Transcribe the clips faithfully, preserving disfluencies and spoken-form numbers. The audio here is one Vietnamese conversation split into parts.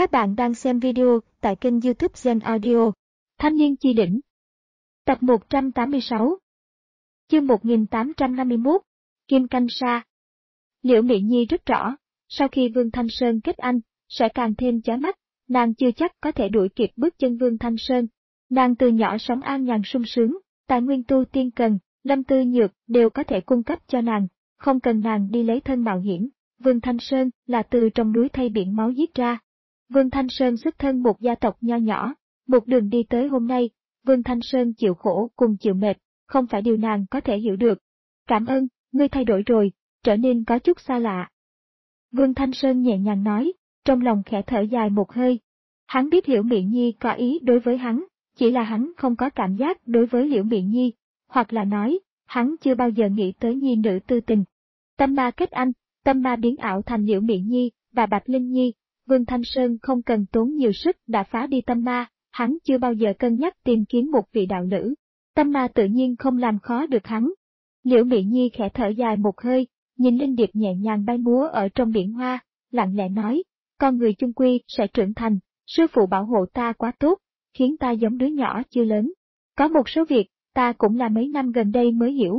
Các bạn đang xem video tại kênh YouTube Gen Audio. Thanh niên chi đỉnh. Tập một trăm tám mươi sáu. Chương một nghìn tám trăm năm mươi mốt. Kim Canh Sa. Liễu Mị Nhi rất rõ, sau khi Vương Thanh Sơn kết anh, sẽ càng thêm chói mắt, nàng chưa chắc có thể đuổi kịp bước chân Vương Thanh Sơn. Nàng từ nhỏ sống an nhàn sung sướng, tài nguyên tu tiên cần, lâm tư nhược đều có thể cung cấp cho nàng, không cần nàng đi lấy thân mạo hiểm. Vương Thanh Sơn là từ trong núi thay biển máu giết ra. Vương Thanh Sơn xuất thân một gia tộc nho nhỏ, một đường đi tới hôm nay, Vương Thanh Sơn chịu khổ cùng chịu mệt, không phải điều nàng có thể hiểu được. Cảm ơn, ngươi thay đổi rồi, trở nên có chút xa lạ. Vương Thanh Sơn nhẹ nhàng nói, trong lòng khẽ thở dài một hơi. Hắn biết Liễu Mị Nhi có ý đối với hắn, chỉ là hắn không có cảm giác đối với Liễu Mị Nhi, hoặc là nói, hắn chưa bao giờ nghĩ tới nhi nữ tư tình. Tâm ma kết anh, tâm ma biến ảo thành Liễu Mị Nhi và Bạch Linh Nhi. Vương Thanh Sơn không cần tốn nhiều sức đã phá đi tâm ma, hắn chưa bao giờ cân nhắc tìm kiếm một vị đạo nữ. Tâm ma tự nhiên không làm khó được hắn. Liễu Mị Nhi khẽ thở dài một hơi, nhìn linh điệp nhẹ nhàng bay múa ở trong biển hoa, lặng lẽ nói, con người chung quy sẽ trưởng thành, sư phụ bảo hộ ta quá tốt, khiến ta giống đứa nhỏ chưa lớn. Có một số việc, ta cũng là mấy năm gần đây mới hiểu.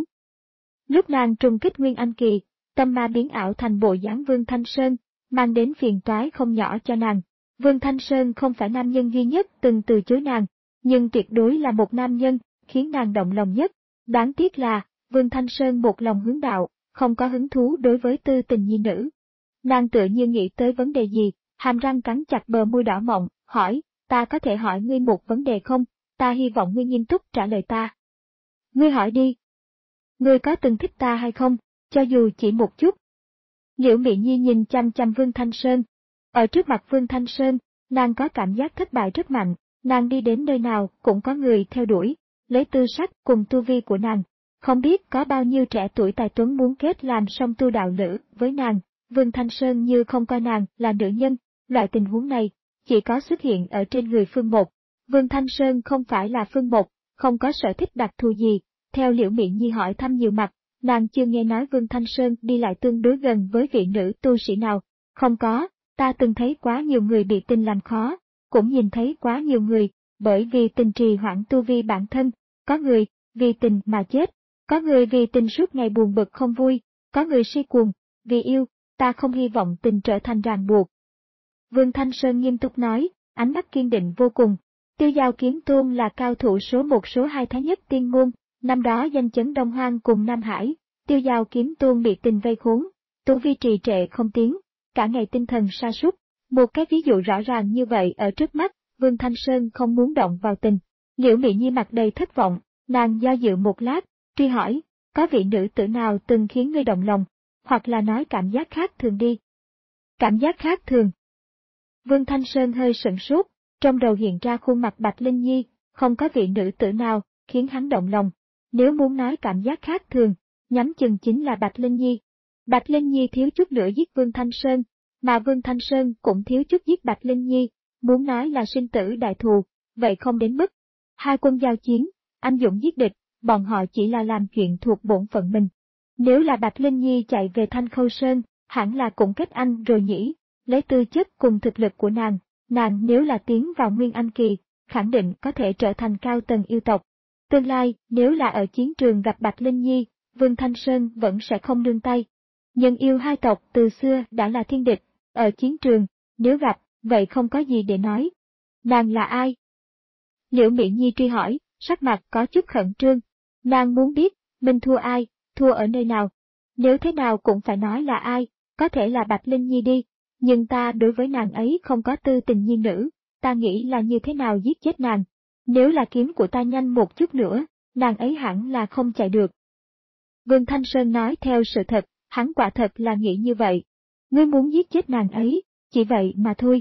Lúc nàng trùng kích Nguyên Anh Kỳ, tâm ma biến ảo thành bộ dáng Vương Thanh Sơn, mang đến phiền toái không nhỏ cho nàng. Vương Thanh Sơn không phải nam nhân duy nhất từng từ chối nàng, nhưng tuyệt đối là một nam nhân, khiến nàng động lòng nhất. Đáng tiếc là, Vương Thanh Sơn một lòng hướng đạo, không có hứng thú đối với tư tình nhi nữ. Nàng tựa như nghĩ tới vấn đề gì, hàm răng cắn chặt bờ môi đỏ mọng, hỏi, ta có thể hỏi ngươi một vấn đề không, ta hy vọng ngươi nghiêm túc trả lời ta. Ngươi hỏi đi. Ngươi có từng thích ta hay không, cho dù chỉ một chút. Liễu Mị Nhi nhìn chăm chăm Vương Thanh Sơn. Ở trước mặt Vương Thanh Sơn, nàng có cảm giác thất bại rất mạnh, nàng đi đến nơi nào cũng có người theo đuổi, lấy tư sắc cùng tu vi của nàng. Không biết có bao nhiêu trẻ tuổi tài tuấn muốn kết làm song tu đạo lữ với nàng, Vương Thanh Sơn như không coi nàng là nữ nhân, loại tình huống này chỉ có xuất hiện ở trên người Phương Một. Vương Thanh Sơn không phải là Phương Một, không có sở thích đặc thù gì, theo Liễu Mị Nhi hỏi thăm nhiều mặt. Nàng chưa nghe nói Vương Thanh Sơn đi lại tương đối gần với vị nữ tu sĩ nào. Không có, ta từng thấy quá nhiều người bị tình làm khó, cũng nhìn thấy quá nhiều người, bởi vì tình trì hoãn tu vi bản thân, có người, vì tình mà chết, có người vì tình suốt ngày buồn bực không vui, có người si cuồng, vì yêu, ta không hy vọng tình trở thành ràng buộc. Vương Thanh Sơn nghiêm túc nói, ánh mắt kiên định vô cùng. Tiêu Giao Kiếm Tôn là cao thủ số một số hai Thái Nhất Tiên Môn. Năm đó danh chấn Đông Hoang cùng Nam Hải, Tiêu Giao Kiếm Tôn bị tình vây khốn, tu vi trì trệ không tiến, cả ngày tinh thần sa sút. Một cái ví dụ rõ ràng như vậy ở trước mắt, Vương Thanh Sơn không muốn động vào tình. Liễu Mị Nhi mặt đầy thất vọng, nàng do dự một lát, truy hỏi, có vị nữ tử nào từng khiến ngươi động lòng, hoặc là nói cảm giác khác thường đi. Cảm giác khác thường. Vương Thanh Sơn hơi sửng sốt, trong đầu hiện ra khuôn mặt Bạch Linh Nhi, không có vị nữ tử nào khiến hắn động lòng. Nếu muốn nói cảm giác khác thường, nhắm chừng chính là Bạch Linh Nhi. Bạch Linh Nhi thiếu chút nữa giết Vương Thanh Sơn, mà Vương Thanh Sơn cũng thiếu chút giết Bạch Linh Nhi, muốn nói là sinh tử đại thù, vậy không đến mức. Hai quân giao chiến, anh dũng giết địch, bọn họ chỉ là làm chuyện thuộc bổn phận mình. Nếu là Bạch Linh Nhi chạy về Thanh Khâu Sơn, hẳn là cũng kết anh rồi nhỉ, lấy tư chất cùng thực lực của nàng, nàng nếu là tiến vào Nguyên Anh Kỳ, khẳng định có thể trở thành cao tầng yêu tộc. Tương lai, nếu là ở chiến trường gặp Bạch Linh Nhi, Vương Thanh Sơn vẫn sẽ không nương tay. Nhân yêu hai tộc từ xưa đã là thiên địch, ở chiến trường, nếu gặp, vậy không có gì để nói. Nàng là ai? Liễu Mị Nhi truy hỏi, sắc mặt có chút khẩn trương. Nàng muốn biết, mình thua ai, thua ở nơi nào. Nếu thế nào cũng phải nói là ai, có thể là Bạch Linh Nhi đi, nhưng ta đối với nàng ấy không có tư tình nhi nữ, ta nghĩ là như thế nào giết chết nàng. Nếu là kiếm của ta nhanh một chút nữa, nàng ấy hẳn là không chạy được. Vương Thanh Sơn nói theo sự thật, hắn quả thật là nghĩ như vậy. Ngươi muốn giết chết nàng ấy, chỉ vậy mà thôi.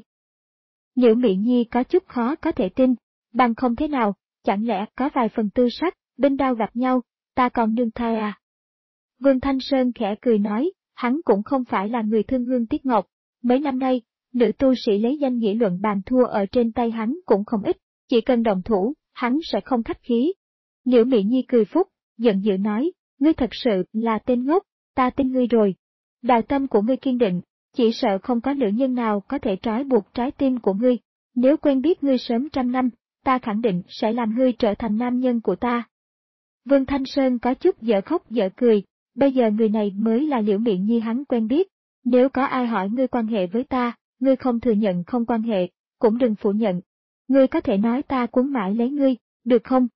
Liễu Mị Nhi có chút khó có thể tin, bằng không thế nào, chẳng lẽ có vài phần tư sắc, binh đao gặp nhau, ta còn nương thai à? Vương Thanh Sơn khẽ cười nói, hắn cũng không phải là người thương hương tiếc ngọc. Mấy năm nay, nữ tu sĩ lấy danh nghĩa luận bàn thua ở trên tay hắn cũng không ít, chỉ cần động thủ, hắn sẽ không khách khí. Liễu Mị Nhi cười phúc, giận dữ nói, ngươi thật sự là tên ngốc, ta tin ngươi rồi. Đạo tâm của ngươi kiên định, chỉ sợ không có nữ nhân nào có thể trói buộc trái tim của ngươi. Nếu quen biết ngươi sớm trăm năm, ta khẳng định sẽ làm ngươi trở thành nam nhân của ta. Vương Thanh Sơn có chút dở khóc dở cười, bây giờ người này mới là Liễu Mị Nhi hắn quen biết. Nếu có ai hỏi ngươi quan hệ với ta, ngươi không thừa nhận không quan hệ, cũng đừng phủ nhận. Ngươi có thể nói ta cuốn mãi lấy ngươi, được không?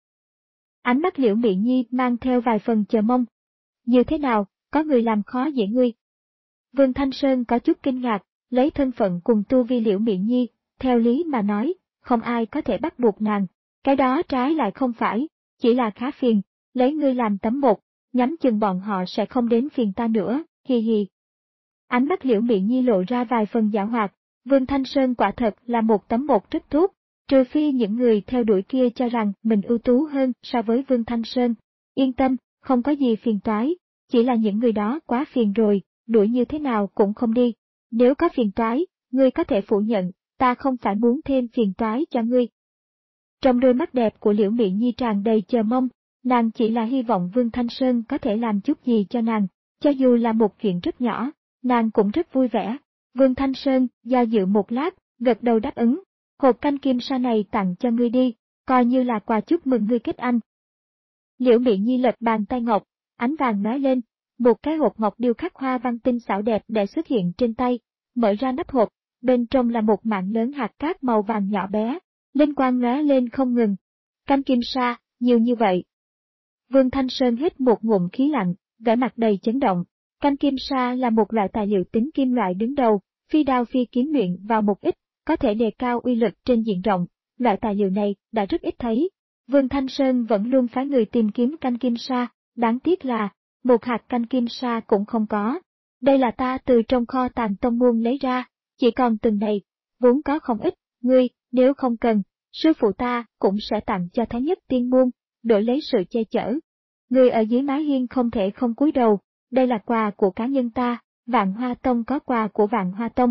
Ánh mắt Liễu Mị Nhi mang theo vài phần chờ mong. Như thế nào, có người làm khó dễ ngươi? Vương Thanh Sơn có chút kinh ngạc, lấy thân phận cùng tu vi Liễu Mị Nhi, theo lý mà nói, không ai có thể bắt buộc nàng. Cái đó trái lại không phải, chỉ là khá phiền, lấy ngươi làm tấm một, nhắm chừng bọn họ sẽ không đến phiền ta nữa, hi hi. Ánh mắt Liễu Mị Nhi lộ ra vài phần giảo hoạt, Vương Thanh Sơn quả thật là một tấm một rất tốt, trừ phi những người theo đuổi kia cho rằng mình ưu tú hơn so với Vương Thanh Sơn. Yên tâm, không có gì phiền toái, chỉ là những người đó quá phiền rồi, đuổi như thế nào cũng không đi. Nếu có phiền toái, ngươi có thể phủ nhận, ta không phải muốn thêm phiền toái cho ngươi. Trong đôi mắt đẹp của Liễu Mị Nhi tràn đầy chờ mong, nàng chỉ là hy vọng Vương Thanh Sơn có thể làm chút gì cho nàng, cho dù là một chuyện rất nhỏ, nàng cũng rất vui vẻ. Vương Thanh Sơn do dự một lát, gật đầu đáp ứng, hộp canh kim sa này tặng cho ngươi đi, coi như là quà chúc mừng ngươi kết anh. Liễu Mị Nhi lật bàn tay ngọc, ánh vàng lóe lên, một cái hộp ngọc điêu khắc hoa văn tinh xảo đẹp để xuất hiện trên tay, mở ra nắp hộp, bên trong là một mảng lớn hạt cát màu vàng nhỏ bé, linh quang lóe lên không ngừng. Canh kim sa, nhiều như vậy. Vương Thanh Sơn hít một ngụm khí lạnh, vẻ mặt đầy chấn động. Canh kim sa là một loại tài liệu tính kim loại đứng đầu, phi đao phi kiếm luyện vào một ít, có thể đề cao uy lực trên diện rộng. Loại tài liệu này đã rất ít thấy. Vương Thanh Sơn vẫn luôn phái người tìm kiếm canh kim sa, đáng tiếc là một hạt canh kim sa cũng không có. Đây là ta từ trong kho tàng tông môn lấy ra, chỉ còn từng này, vốn có không ít, ngươi, nếu không cần, sư phụ ta cũng sẽ tặng cho Thái Nhất Tiên Môn, đổi lấy sự che chở. Người ở dưới mái hiên không thể không cúi đầu, đây là quà của cá nhân ta, Vạn Hoa Tông có quà của Vạn Hoa Tông.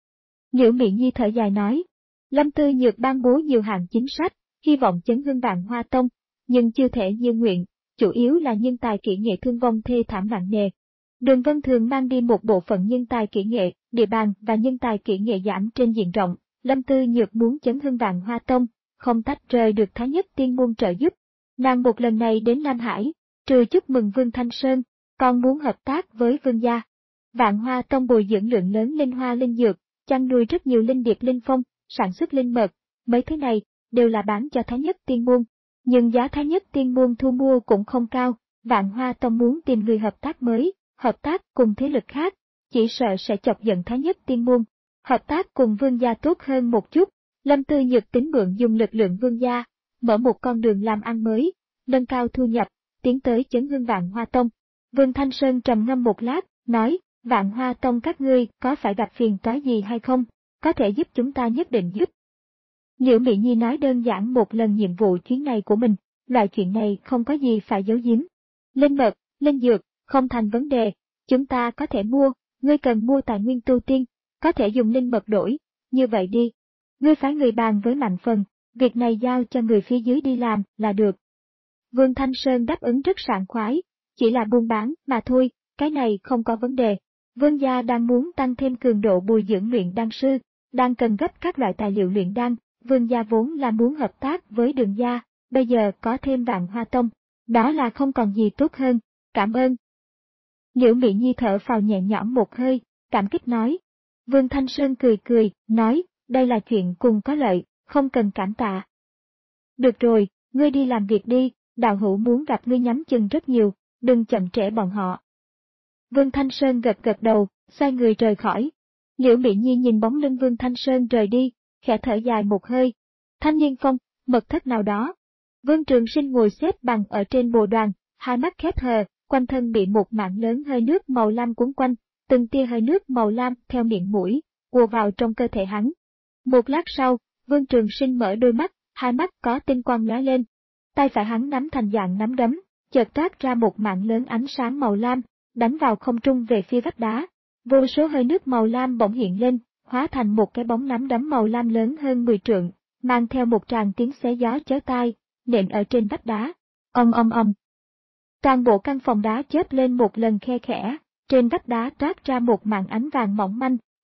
Liễu Mị Nhi thở dài nói, Lâm Tư Nhược ban bố nhiều hạng chính sách, hy vọng chấn hưng Vạn Hoa Tông, nhưng chưa thể như nguyện, chủ yếu là nhân tài kỹ nghệ thương vong thê thảm nặng nề. Đường Vân Thường mang đi một bộ phận nhân tài kỹ nghệ, địa bàn và nhân tài kỹ nghệ giảm trên diện rộng, Lâm Tư Nhược muốn chấn hưng Vạn Hoa Tông, không tách rời được Thái Nhất Tiên Môn trợ giúp. Nàng một lần này đến Nam Hải, trừ chúc mừng Vương Thanh Sơn, còn muốn hợp tác với Vương gia. Vạn Hoa Tông bồi dưỡng lượng lớn linh hoa linh dược, chăn nuôi rất nhiều linh điệp linh phong, sản xuất linh mật, mấy thứ này đều là bán cho Thái Nhất Tiên Môn, nhưng giá Thái Nhất Tiên Môn thu mua cũng không cao. Vạn Hoa Tông muốn tìm người hợp tác mới, hợp tác cùng thế lực khác, chỉ sợ sẽ chọc giận Thái Nhất Tiên Môn. Hợp tác cùng Vương gia tốt hơn một chút, Lâm Tư Nhược tính mượn dùng lực lượng Vương gia, mở một con đường làm ăn mới, nâng cao thu nhập, tiến tới chấn hưng Vạn Hoa Tông. Vương Thanh Sơn trầm ngâm một lát, nói, Vạn Hoa Tông các ngươi có phải gặp phiền toái gì hay không, có thể giúp chúng ta nhất định giúp. Liễu Mị Nhi nói đơn giản một lần nhiệm vụ chuyến này của mình, loại chuyện này không có gì phải giấu giếm. Linh mật, linh dược, không thành vấn đề, chúng ta có thể mua, ngươi cần mua tài nguyên tu tiên, có thể dùng linh mật đổi, như vậy đi. Ngươi phái người bàn với Mạnh Phần, việc này giao cho người phía dưới đi làm là được. Vương Thanh Sơn đáp ứng rất sảng khoái, chỉ là buôn bán mà thôi, cái này không có vấn đề. Vương gia đang muốn tăng thêm cường độ bồi dưỡng luyện đan sư, đang cần gấp các loại tài liệu luyện đan, Vương gia vốn là muốn hợp tác với Đường gia, bây giờ có thêm Vạn Hoa Tông, đó là không còn gì tốt hơn, cảm ơn. Liễu Mị Nhi thở phào nhẹ nhõm một hơi, cảm kích nói. Vương Thanh Sơn cười cười, nói, đây là chuyện cùng có lợi, không cần cảm tạ. Được rồi, ngươi đi làm việc đi, đạo hữu muốn gặp ngươi nhắm chừng rất nhiều, đừng chậm trễ bọn họ. Vương Thanh Sơn gật gật đầu, xoay người rời khỏi. Liễu Mị Nhi nhìn bóng lưng Vương Thanh Sơn rời đi, khẽ thở dài một hơi. Thanh Niên Phong, mật thất nào đó. Vương Trường Sinh ngồi xếp bằng ở trên bồ đoàn, hai mắt khép hờ, quanh thân bị một mảng lớn hơi nước màu lam cuốn quanh, từng tia hơi nước màu lam theo miệng mũi, ùa vào trong cơ thể hắn. Một lát sau, Vương Trường Sinh mở đôi mắt, hai mắt có tinh quang lóe lên. Tay phải hắn nắm thành dạng nắm đấm, chợt toát ra một mảng lớn ánh sáng màu lam, đánh vào không trung về phía vách đá. Vô số hơi nước màu lam bỗng hiện lên, hóa thành một cái bóng nắm đấm màu lam lớn hơn mười trượng, mang theo một tràng tiếng xé gió chói tai, nện ở trên vách đá. Ầm ầm ầm. Toàn bộ căn phòng đá chớp lên một lần khe khẽ, trên vách đá toát ra một màn ánh vàng mỏng manh,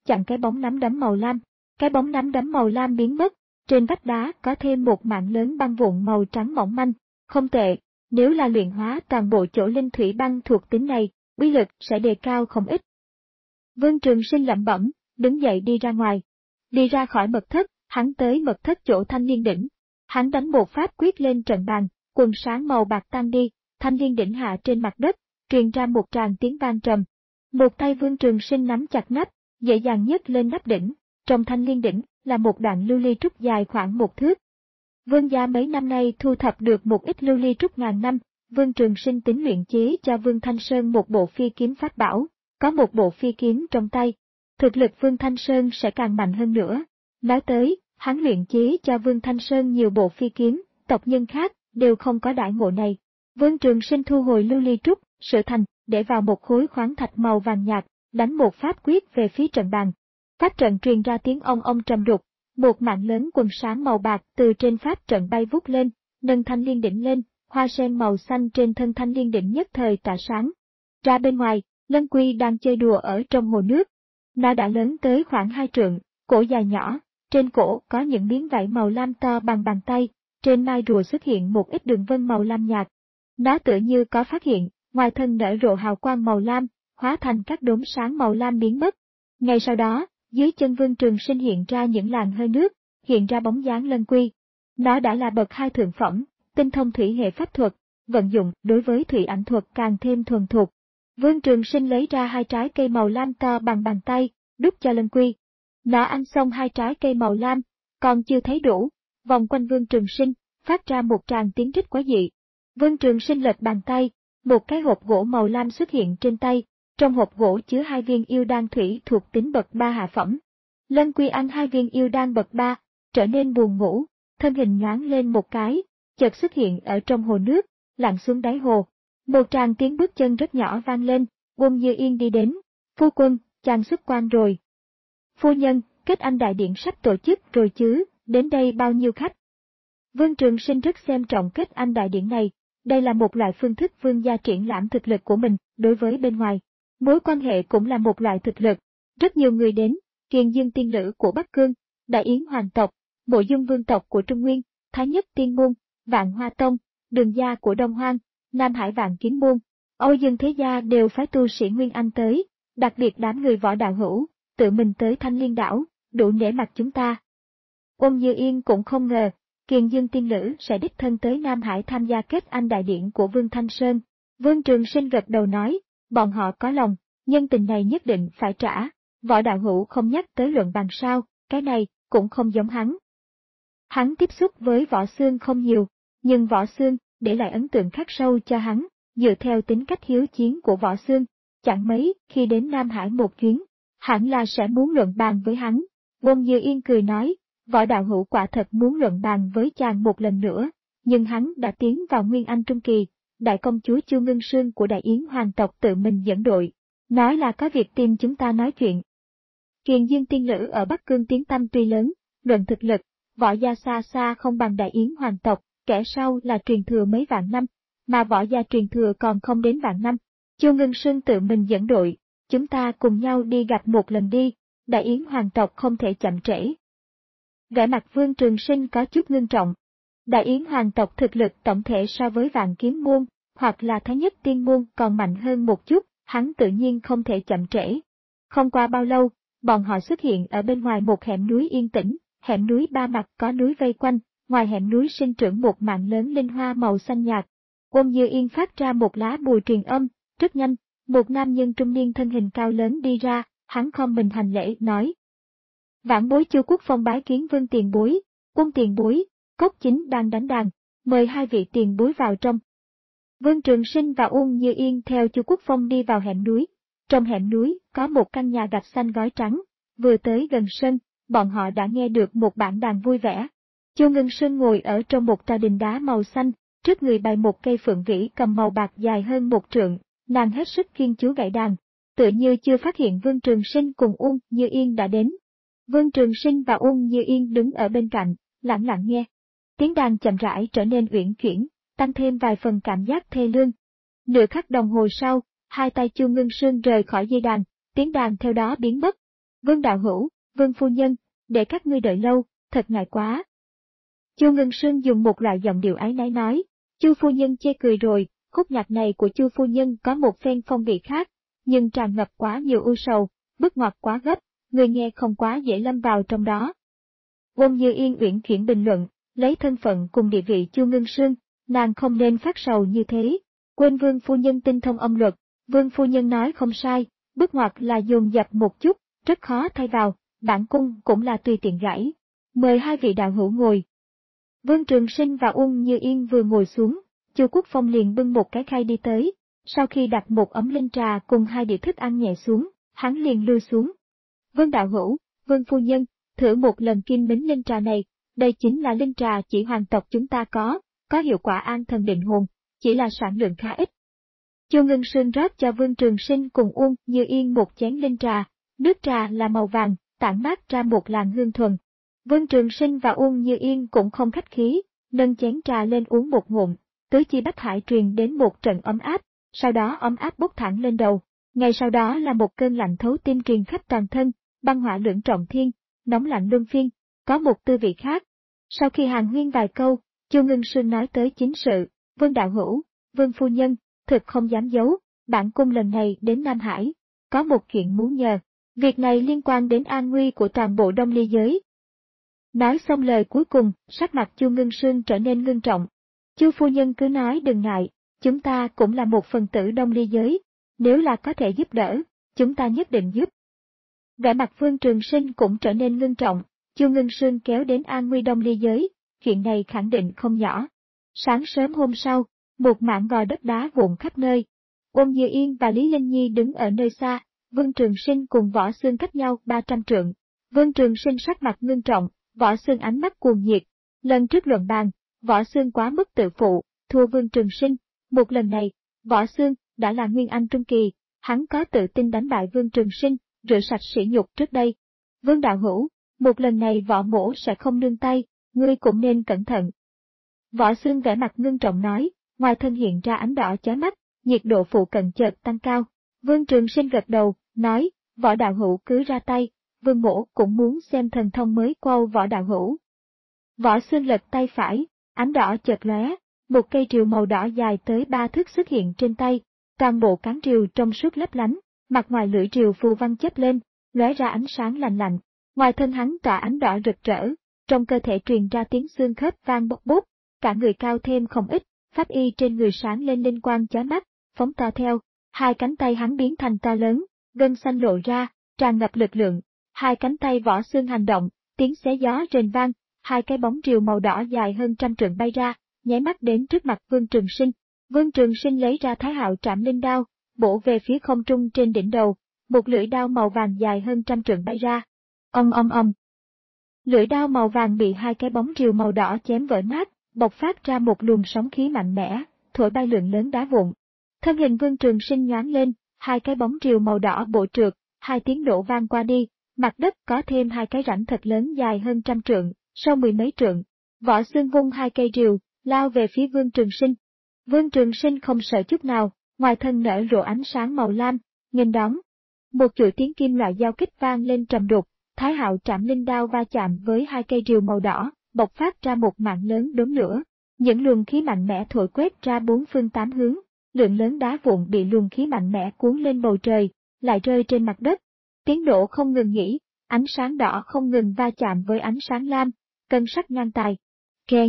chặn cái bóng nắm đấm màu lam. Cái bóng nắm đấm màu lam biến mất, trên vách đá có thêm một mảng lớn băng vụn màu trắng mỏng manh. Không tệ, nếu là luyện hóa toàn bộ chỗ linh thủy băng thuộc tính này, uy lực sẽ đề cao không ít. Vương Trường Sinh lẩm bẩm, đứng dậy đi ra ngoài. Đi ra khỏi mật thất, hắn tới mật thất chỗ Thanh Liên Đỉnh. Hắn đánh một pháp quyết lên trận bàn, quần sáng màu bạc tan đi, Thanh Liên Đỉnh hạ trên mặt đất, truyền ra một tràng tiếng vang trầm. Một tay Vương Trường Sinh nắm chặt nắp, dễ dàng nhấc lên nắp đỉnh. Trong Thanh Liên Đỉnh là một đoạn lưu ly trúc dài khoảng một thước. Vương gia mấy năm nay thu thập được một ít lưu ly trúc ngàn năm, Vương Trường Sinh tính luyện chế cho Vương Thanh Sơn một bộ phi kiếm pháp bảo, có một bộ phi kiếm trong tay. Thực lực Vương Thanh Sơn sẽ càng mạnh hơn nữa. Nói tới, hắn luyện chế cho Vương Thanh Sơn nhiều bộ phi kiếm, tộc nhân khác đều không có đãi ngộ này. Vương Trường Sinh thu hồi lưu ly trúc, sửa thành, để vào một khối khoáng thạch màu vàng nhạt, đánh một pháp quyết về phía trận bàn. Pháp trận truyền ra tiếng ong ong trầm đục, một mảng lớn quần sáng màu bạc từ trên pháp trận bay vút lên, nâng Thanh Liên Đỉnh lên, hoa sen màu xanh trên thân Thanh Liên Đỉnh nhất thời tỏa sáng. Ra bên ngoài, Lân Quy đang chơi đùa ở trong hồ nước. Nó đã lớn tới khoảng hai trượng, cổ dài nhỏ, trên cổ có những miếng vảy màu lam to bằng bàn tay, trên mai rùa xuất hiện một ít đường vân màu lam nhạt. Nó tựa như có phát hiện, ngoài thân nở rộ hào quang màu lam, hóa thành các đốm sáng màu lam biến mất. Ngay sau đó, dưới chân Vương Trường Sinh hiện ra những làn hơi nước, hiện ra bóng dáng Lân Quy. Nó đã là bậc hai thượng phẩm, tinh thông thủy hệ pháp thuật, vận dụng đối với thủy ảnh thuật càng thêm thuần thục. Vương Trường Sinh lấy ra hai trái cây màu lam to bằng bàn tay, đút cho Lân Quy. Nó ăn xong hai trái cây màu lam, còn chưa thấy đủ, vòng quanh Vương Trường Sinh, phát ra một tràng tiếng rít quái dị. Vương Trường Sinh lệch bàn tay, một cái hộp gỗ màu lam xuất hiện trên tay, trong hộp gỗ chứa hai viên yêu đan thủy thuộc tính bậc ba hạ phẩm. Lân Quy ăn hai viên yêu đan bậc ba, trở nên buồn ngủ, thân hình nhoáng lên một cái, chợt xuất hiện ở trong hồ nước, lặn xuống đáy hồ. Một tràng tiếng bước chân rất nhỏ vang lên, Uông Như Yên đi đến. Phu quân, chàng xuất quan rồi. Phu nhân, kết anh đại điện sắp tổ chức rồi chứ, đến đây bao nhiêu khách? Vương Trường Sinh rất xem trọng kết anh đại điện này, đây là một loại phương thức vương gia triển lãm thực lực của mình đối với bên ngoài. Mối quan hệ cũng là một loại thực lực. Rất nhiều người đến, Kiền Dương tiên lữ của Bắc Cương, Đại Yến hoàng tộc, Mộ Dung vương tộc của Trung Nguyên, Thái Nhất tiên môn, Vạn Hoa tông, Đường gia của Đông Hoang, Nam Hải Vạn Kiếm môn, Âu Dương thế gia đều phái tu sĩ Nguyên Anh tới, đặc biệt đám người võ đạo hữu, tự mình tới Thanh Liên đảo, đủ nể mặt chúng ta. Uông Như Yên cũng không ngờ, Kiền Dương tiên lữ sẽ đích thân tới Nam Hải tham gia kết anh đại điện của Vương Thanh Sơn. Vương Trường Sinh gật đầu nói, bọn họ có lòng, nhân tình này nhất định phải trả. Võ đạo hữu không nhắc tới luận bàn sao, cái này cũng không giống hắn. Hắn tiếp xúc với Võ Xương không nhiều, nhưng Võ Xương để lại ấn tượng khắc sâu cho hắn, dựa theo tính cách hiếu chiến của Võ Xương, chẳng mấy khi đến Nam Hải một chuyến, hẳn là sẽ muốn luận bàn với hắn. Uông Như Yên cười nói, Võ đạo hữu quả thật muốn luận bàn với chàng một lần nữa, nhưng hắn đã tiến vào Nguyên Anh Trung Kỳ, đại công chúa Chu Ngân Sương của Đại Yến hoàng tộc tự mình dẫn đội, nói là có việc tìm chúng ta nói chuyện. Kiền Dương tiên lữ ở Bắc Cương tiếng tăm tuy lớn, luận thực lực, võ gia xa xa không bằng Đại Yến hoàng tộc, kẻ sau là truyền thừa mấy vạn năm, mà võ gia truyền thừa còn không đến vạn năm. Chu Ngân Sương tự mình dẫn đội, chúng ta cùng nhau đi gặp một lần đi, Đại Yến hoàng tộc không thể chậm trễ. Vẻ mặt Vương Trường Sinh có chút ngưng trọng. Đại Yến hoàng tộc thực lực tổng thể so với Vạn Kiếm môn, hoặc là Thái Nhất tiên môn còn mạnh hơn một chút, hắn tự nhiên không thể chậm trễ. Không qua bao lâu, bọn họ xuất hiện ở bên ngoài một hẻm núi yên tĩnh, hẻm núi ba mặt có núi vây quanh, ngoài hẻm núi sinh trưởng một mảng lớn linh hoa màu xanh nhạt. Uông Như Yên phát ra một lá bùa truyền âm, rất nhanh, một nam nhân trung niên thân hình cao lớn đi ra, hắn khom mình hành lễ nói. Vãn bối Chu Quốc Phong bái kiến Vương tiền bối, Uông tiền bối, Cốc Chính đang đánh đàn, mời hai vị tiền bối vào trong. Vương Trường Sinh và Uông Như Yên theo Chu Quốc Phong đi vào hẻm núi. Trong hẻm núi có một căn nhà gạch xanh gói trắng, vừa tới gần sân, bọn họ đã nghe được một bản đàn vui vẻ. Chu Ngân Sương ngồi ở trong một tòa đình đá màu xanh, trước người bày một cây phượng vĩ cầm màu bạc dài hơn một trượng, nàng hết sức kiên chú gảy đàn, tựa như chưa phát hiện Vương Trường Sinh cùng Uông Như Yên đã đến. Vương Trường Sinh và Uông Như Yên đứng ở bên cạnh, lặng lặng nghe. Tiếng đàn chậm rãi trở nên uyển chuyển, tăng thêm vài phần cảm giác thê lương. Nửa khắc đồng hồ sau, hai tay Chu Ngân Sương rời khỏi dây đàn, tiếng đàn theo đó biến mất. Vương đạo hữu, Vương phu nhân, để các ngươi đợi lâu, thật ngại quá. Chu Ngân Sương dùng một loại giọng điệu áy náy nói. Chu phu nhân chê cười rồi, khúc nhạc này của Chu phu nhân có một phen phong vị khác, nhưng tràn ngập quá nhiều ưu sầu, bức ngoặt quá gấp, người nghe không quá dễ lâm vào trong đó. Ôn Như Yên uyển chuyển bình luận, lấy thân phận cùng địa vị Chu Ngân Sương, nàng không nên phát sầu như thế. Quên Vương phu nhân tinh thông âm luật, Vương phu nhân nói không sai, bức ngoặt là dồn dập một chút, rất khó thay vào, bản cung cũng là tùy tiện gãy. Mời hai vị đạo hữu ngồi. Vương Trường Sinh và Ôn Như Yên vừa ngồi xuống, Chu Quốc Phong liền bưng một cái khay đi tới, sau khi đặt một ấm linh trà cùng hai đĩa thức ăn nhẹ xuống, hắn liền lui xuống. Vương đạo hữu, Vương phu nhân, thử một lần kim bính linh trà này, đây chính là linh trà chỉ hoàng tộc chúng ta có, có hiệu quả an thần định hồn, chỉ là sản lượng khá ít. Chu Ngân Sương rót cho Vương Trường Sinh cùng Ôn Như Yên một chén linh trà, nước trà là màu vàng, tản mát ra một làn hương thuần. Vương Trường Sinh và Ôn Như Yên cũng không khách khí, nâng chén trà lên uống một ngụm, tứ chi bách hải truyền đến một trận ấm áp, sau đó ấm áp bốc thẳng lên đầu, ngay sau đó là một cơn lạnh thấu tim truyền khắp toàn thân, băng hỏa lưỡng trọng thiên, nóng lạnh luân phiên, có một tư vị khác. Sau khi hàn huyên vài câu, Chu Ngân Sương nói tới chính sự, Vương đạo hữu, Vương phu nhân, thực không dám giấu, bản cung lần này đến Nam Hải, có một chuyện muốn nhờ, việc này liên quan đến an nguy của toàn bộ Đông Ly giới. Nói xong lời cuối cùng, sắc mặt Chu Ngân Sương trở nên ngưng trọng. Chu phu nhân cứ nói đừng ngại, chúng ta cũng là một phần tử Đông Ly giới, nếu là có thể giúp đỡ, chúng ta nhất định giúp. Vẻ mặt Vương Trường Sinh cũng trở nên ngưng trọng, Chu Ngân Sương kéo đến an nguy Đông Ly giới, chuyện này khẳng định không nhỏ. Sáng sớm hôm sau, một mảng gò đất đá vụn khắp nơi. Ôn Như Yên và Lý Linh Nhi đứng ở nơi xa, Vương Trường Sinh cùng Võ Xương cách nhau ba trăm trượng. Vương Trường Sinh sắc mặt ngưng trọng, Võ Xương ánh mắt cuồng nhiệt. Lần trước luận bàn, Võ Xương quá mức tự phụ, thua Vương Trường Sinh. Một lần này, Võ Xương đã là Nguyên Anh Trung Kỳ, hắn có tự tin đánh bại Vương Trường Sinh, rửa sạch sỉ nhục trước đây. Vương đạo hữu, một lần này Võ mỗ sẽ không nương tay, ngươi cũng nên cẩn thận. Võ Xương vẻ mặt ngưng trọng nói, ngoài thân hiện ra ánh đỏ chói mắt, nhiệt độ phụ cận chợt tăng cao. Vương Trường Sinh gật đầu, nói, Võ đạo hữu cứ ra tay, Vương mỗ cũng muốn xem thần thông mới của Võ đạo hữu. Võ Xương lật tay phải, ánh đỏ chợt lóe, một cây rìu màu đỏ dài tới ba thước xuất hiện trên tay, toàn bộ cán rìu trong suốt lấp lánh, mặt ngoài lưỡi rìu phù văn chớp lên, lóe ra ánh sáng lạnh lạnh. Ngoài thân hắn tỏa ánh đỏ rực rỡ, trong cơ thể truyền ra tiếng xương khớp vang bốc bút, cả người cao thêm không ít, pháp y trên người sáng lên linh quang chói mắt, phóng to theo, hai cánh tay hắn biến thành to lớn, gân xanh lộ ra, tràn ngập lực lượng, hai cánh tay Võ Xương hành động, tiếng xé gió rền vang, hai cái bóng rìu màu đỏ dài hơn trăm trượng bay ra, nháy mắt đến trước mặt Vương Trường Sinh. Vương Trường Sinh lấy ra Thái Hạo Trảm Linh đao, bổ về phía không trung trên đỉnh đầu, một lưỡi đao màu vàng dài hơn trăm trượng bay ra. Ong ong ong. Lưỡi đao màu vàng bị hai cái bóng rìu màu đỏ chém vỡ nát, bộc phát ra một luồng sóng khí mạnh mẽ, thổi bay lượng lớn đá vụn. Thân hình Vương Trường Sinh nhoáng lên, hai cái bóng rìu màu đỏ bộ trượt, hai tiếng nổ vang qua đi, mặt đất có thêm hai cái rãnh thật lớn dài hơn trăm trượng, sâu mười mấy trượng. Võ Xương vung hai cây rìu, lao về phía Vương Trường Sinh. Vương Trường Sinh không sợ chút nào, ngoài thân nở rộ ánh sáng màu lam, nghênh đón. Một chuỗi tiếng kim loại giao kích vang lên trầm đục, Thái Hạo Trảm Linh đao va chạm với hai cây rìu màu đỏ, bộc phát ra một mạng lớn đốm lửa. Những luồng khí mạnh mẽ thổi quét ra bốn phương tám hướng, lượng lớn đá vụn bị luồng khí mạnh mẽ cuốn lên bầu trời, lại rơi trên mặt đất. Tiếng nổ không ngừng nghỉ, ánh sáng đỏ không ngừng va chạm với ánh sáng lam, cân sắc ngang tài. Keng.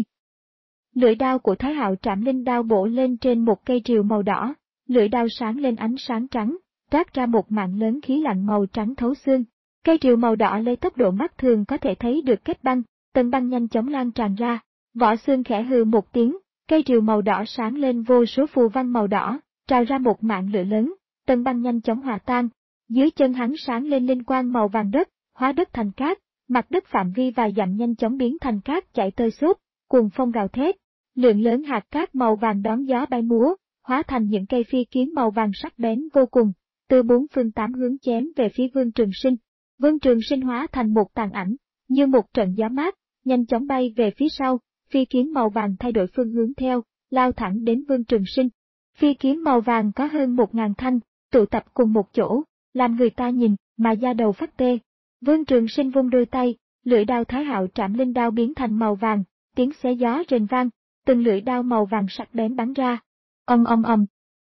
Lưỡi đao của Thái Hạo Trảm Linh đao bổ lên trên một cây rìu màu đỏ, lưỡi đao sáng lên ánh sáng trắng, toát ra một mạng lớn khí lạnh màu trắng thấu xương. Cây rìu màu đỏ lấy tốc độ mắt thường có thể thấy được kết băng, tầng băng nhanh chóng lan tràn ra. Võ Xương khẽ hừ một tiếng, cây rìu màu đỏ sáng lên vô số phù văn màu đỏ, trào ra một mạng lửa lớn, tầng băng nhanh chóng hòa tan. Dưới chân hắn sáng lên linh quang màu vàng đất, hóa đất thành cát, mặt đất phạm vi vài dặm nhanh chóng biến thành cát chảy tơi xốp, cuồng phong gào thét, lượng lớn hạt cát màu vàng đón gió bay múa, hóa thành những cây phi kiếm màu vàng sắc bén vô cùng, từ bốn phương tám hướng chém về phía Vương Trường Sinh. Vương Trường Sinh hóa thành một tàn ảnh, như một trận gió mát, nhanh chóng bay về phía sau, phi kiếm màu vàng thay đổi phương hướng theo, lao thẳng đến Vương Trường Sinh. Phi kiếm màu vàng có hơn một ngàn thanh, tụ tập cùng một chỗ, làm người ta nhìn mà da đầu phát tê. Vương Trường Sinh vung đôi tay, lưỡi đao Thái Hạo Trảm Linh đao biến thành màu vàng, tiếng xé gió rền vang, từng lưỡi đao màu vàng sắc bén bắn ra. Ầm ầm ầm.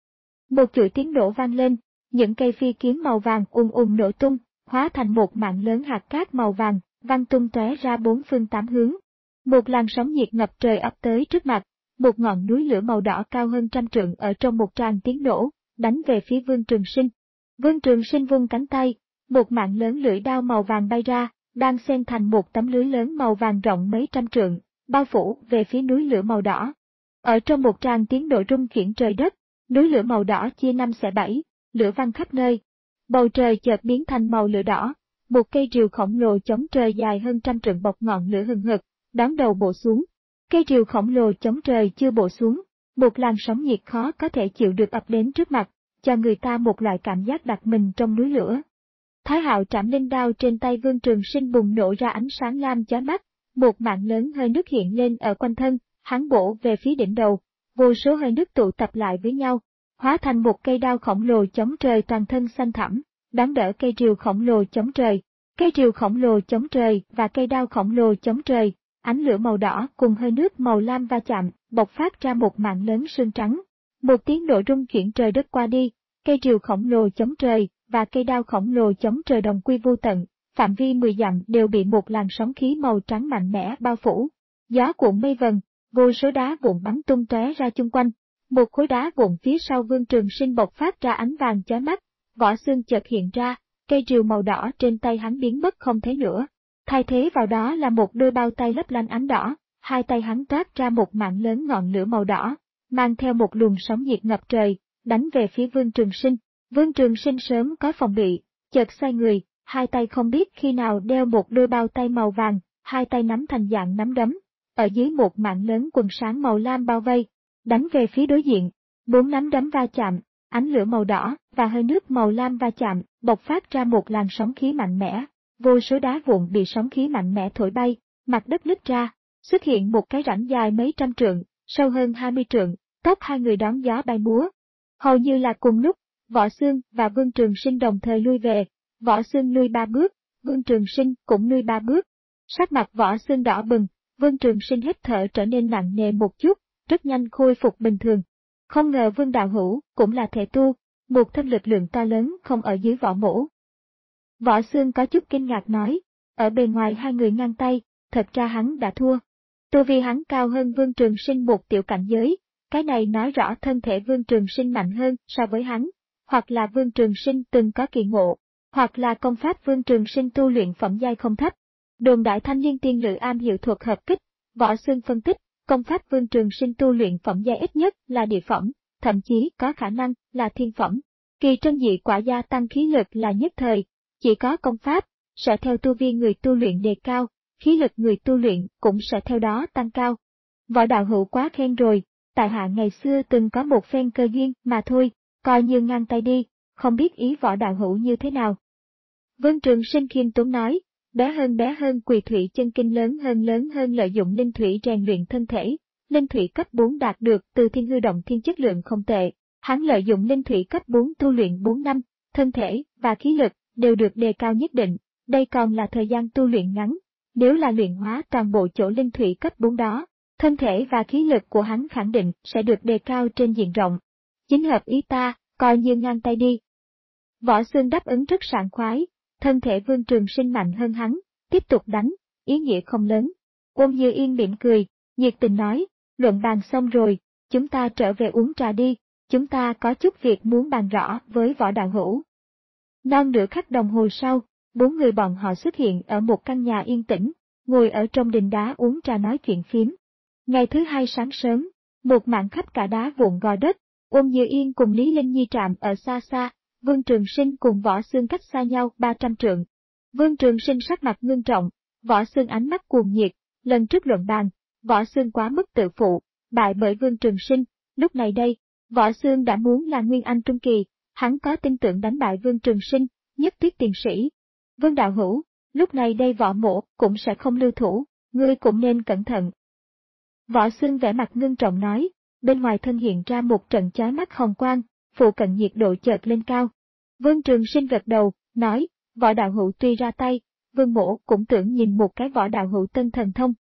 Một chuỗi tiếng nổ vang lên, những cây phi kiếm màu vàng ùn ùn nổ tung, hóa thành một mạng lớn hạt cát màu vàng, văng tung tóe ra bốn phương tám hướng. Một làn sóng nhiệt ngập trời ập tới trước mặt, một ngọn núi lửa màu đỏ cao hơn trăm trượng ở trong một tràng tiếng nổ, đánh về phía Vương Trường Sinh. Vương Trường Sinh vung cánh tay, một mạng lớn lưỡi đao màu vàng bay ra, đang xen thành một tấm lưới lớn màu vàng rộng mấy trăm trượng, bao phủ về phía núi lửa màu đỏ. Ở trong một tràng tiếng nổ rung chuyển trời đất, núi lửa màu đỏ chia năm xẻ bảy, lửa văng khắp nơi. Bầu trời chợt biến thành màu lửa đỏ, một cây rìu khổng lồ chống trời dài hơn trăm trượng bọc ngọn lửa hừng hực, đón đầu bổ xuống. Cây rìu khổng lồ chống trời chưa bổ xuống, một làn sóng nhiệt khó có thể chịu được ập đến trước mặt, cho người ta một loại cảm giác đặt mình trong núi lửa. Thái Hạo Trảm Linh đao trên tay Vương Trường Sinh bùng nổ ra ánh sáng lam chói mắt, một mạng lớn hơi nước hiện lên ở quanh thân, hắn bổ về phía đỉnh đầu, vô số hơi nước tụ tập lại với nhau, hóa thành một cây đao khổng lồ chống trời toàn thân xanh thẳm, đón đỡ cây rìu khổng lồ chống trời. Cây rìu khổng lồ chống trời và cây đao khổng lồ chống trời, ánh lửa màu đỏ cùng hơi nước màu lam va chạm, bộc phát ra một mạng lớn sương trắng. Một tiếng nổ rung chuyển trời đất qua đi, cây rìu khổng lồ chống trời và cây đao khổng lồ chống trời đồng quy vô tận, phạm vi mười dặm đều bị một làn sóng khí màu trắng mạnh mẽ bao phủ. Gió cuộn mây vần, vô số đá vụn bắn tung tóe ra chung quanh. Một khối đá vụn phía sau Vương Trường Sinh bộc phát ra ánh vàng chói mắt, vỏ xương chợt hiện ra, cây rìu màu đỏ trên tay hắn biến mất không thấy nữa. Thay thế vào đó là một đôi bao tay lấp lánh ánh đỏ, hai tay hắn toát ra một mạng lớn ngọn lửa màu đỏ, mang theo một luồng sóng nhiệt ngập trời, đánh về phía Vương Trường Sinh. Vương Trường Sinh sớm có phòng bị, chợt xoay người, hai tay không biết khi nào đeo một đôi bao tay màu vàng, hai tay nắm thành dạng nắm đấm, ở dưới một mạng lớn quần sáng màu lam bao vây, đánh về phía đối diện. Bốn nắm đấm va chạm, ánh lửa màu đỏ và hơi nước màu lam va chạm, bộc phát ra một làn sóng khí mạnh mẽ. Vô số đá vụn bị sóng khí mạnh mẽ thổi bay, mặt đất nứt ra, xuất hiện một cái rãnh dài mấy trăm trượng, sâu hơn hai mươi trượng, tóc hai người đón gió bay múa. Hầu như là cùng lúc, Võ Xương và Vương Trường Sinh đồng thời lui về, Võ Xương lui ba bước, Vương Trường Sinh cũng lui ba bước. Sắc mặt Võ Xương đỏ bừng, Vương Trường Sinh hít thở trở nên nặng nề một chút, rất nhanh khôi phục bình thường. Không ngờ Vương Đạo Hữu cũng là thể tu, một thân lực lượng to lớn không ở dưới võ mổ. Võ Xương có chút kinh ngạc nói, ở bề ngoài hai người ngang tay, thật ra hắn đã thua. Tu vi hắn cao hơn Vương Trường Sinh một tiểu cảnh giới, cái này nói rõ thân thể Vương Trường Sinh mạnh hơn so với hắn, hoặc là Vương Trường Sinh từng có kỳ ngộ, hoặc là công pháp Vương Trường Sinh tu luyện phẩm giai không thấp. Đồn đại thanh niên tiên lự am hiểu thuật hợp kích, Võ Xương phân tích, công pháp Vương Trường Sinh tu luyện phẩm giai ít nhất là địa phẩm, thậm chí có khả năng là thiên phẩm. Kỳ trân dị quả gia tăng khí lực là nhất thời. Chỉ có công pháp, sẽ theo tu vi người tu luyện đề cao, khí lực người tu luyện cũng sẽ theo đó tăng cao. Võ Đạo Hữu quá khen rồi, tại hạ ngày xưa từng có một phen cơ duyên mà thôi, coi như ngang tay đi, không biết ý Võ Đạo Hữu như thế nào. Vương Trường Sinh khiêm tốn nói, bé hơn bé hơn quỳ thủy chân kinh lớn hơn lớn hơn lợi dụng linh thủy rèn luyện thân thể, linh thủy cấp bốn đạt được từ thiên hư động thiên chất lượng không tệ, hắn lợi dụng linh thủy cấp bốn tu luyện bốn năm, thân thể và khí lực đều được đề cao nhất định, đây còn là thời gian tu luyện ngắn, nếu là luyện hóa toàn bộ chỗ linh thủy cấp bốn đó, thân thể và khí lực của hắn khẳng định sẽ được đề cao trên diện rộng. Chính hợp ý ta, coi như ngang tay đi. Võ Xương đáp ứng rất sảng khoái, thân thể Vương Trường Sinh mạnh hơn hắn, tiếp tục đánh, ý nghĩa không lớn. Ôn Như Yên mỉm cười, nhiệt tình nói, luận bàn xong rồi, chúng ta trở về uống trà đi, chúng ta có chút việc muốn bàn rõ với Võ Đạo Hữu. Non nửa khắc đồng hồ sau, bốn người bọn họ xuất hiện ở một căn nhà yên tĩnh, ngồi ở trong đình đá uống trà nói chuyện phiếm. Ngày thứ hai sáng sớm, một mảng khắp cả đá vụn gò đất, Ôn Như Yên cùng Lý Linh Nhi trạm ở xa xa, Vương Trường Sinh cùng Võ Xương cách xa nhau ba trăm trượng. Vương Trường Sinh sắc mặt ngưng trọng, Võ Xương ánh mắt cuồng nhiệt, lần trước luận bàn, Võ Xương quá mức tự phụ, bại bởi Vương Trường Sinh, lúc này đây, Võ Xương đã muốn là Nguyên Anh Trung Kỳ. Hắn có tin tưởng đánh bại Vương Trường Sinh, nhất thiết tiền sĩ. Vương Đạo Hữu, lúc này đây Võ Mỗ cũng sẽ không lưu thủ, ngươi cũng nên cẩn thận. Võ Xương vẻ mặt ngưng trọng nói, bên ngoài thân hiện ra một trận chói mắt hồng quang, phụ cận nhiệt độ chợt lên cao. Vương Trường Sinh gật đầu, nói, Võ Đạo Hữu tuy ra tay, Vương Mỗ cũng tưởng nhìn một cái võ đạo hữu tân thần thông.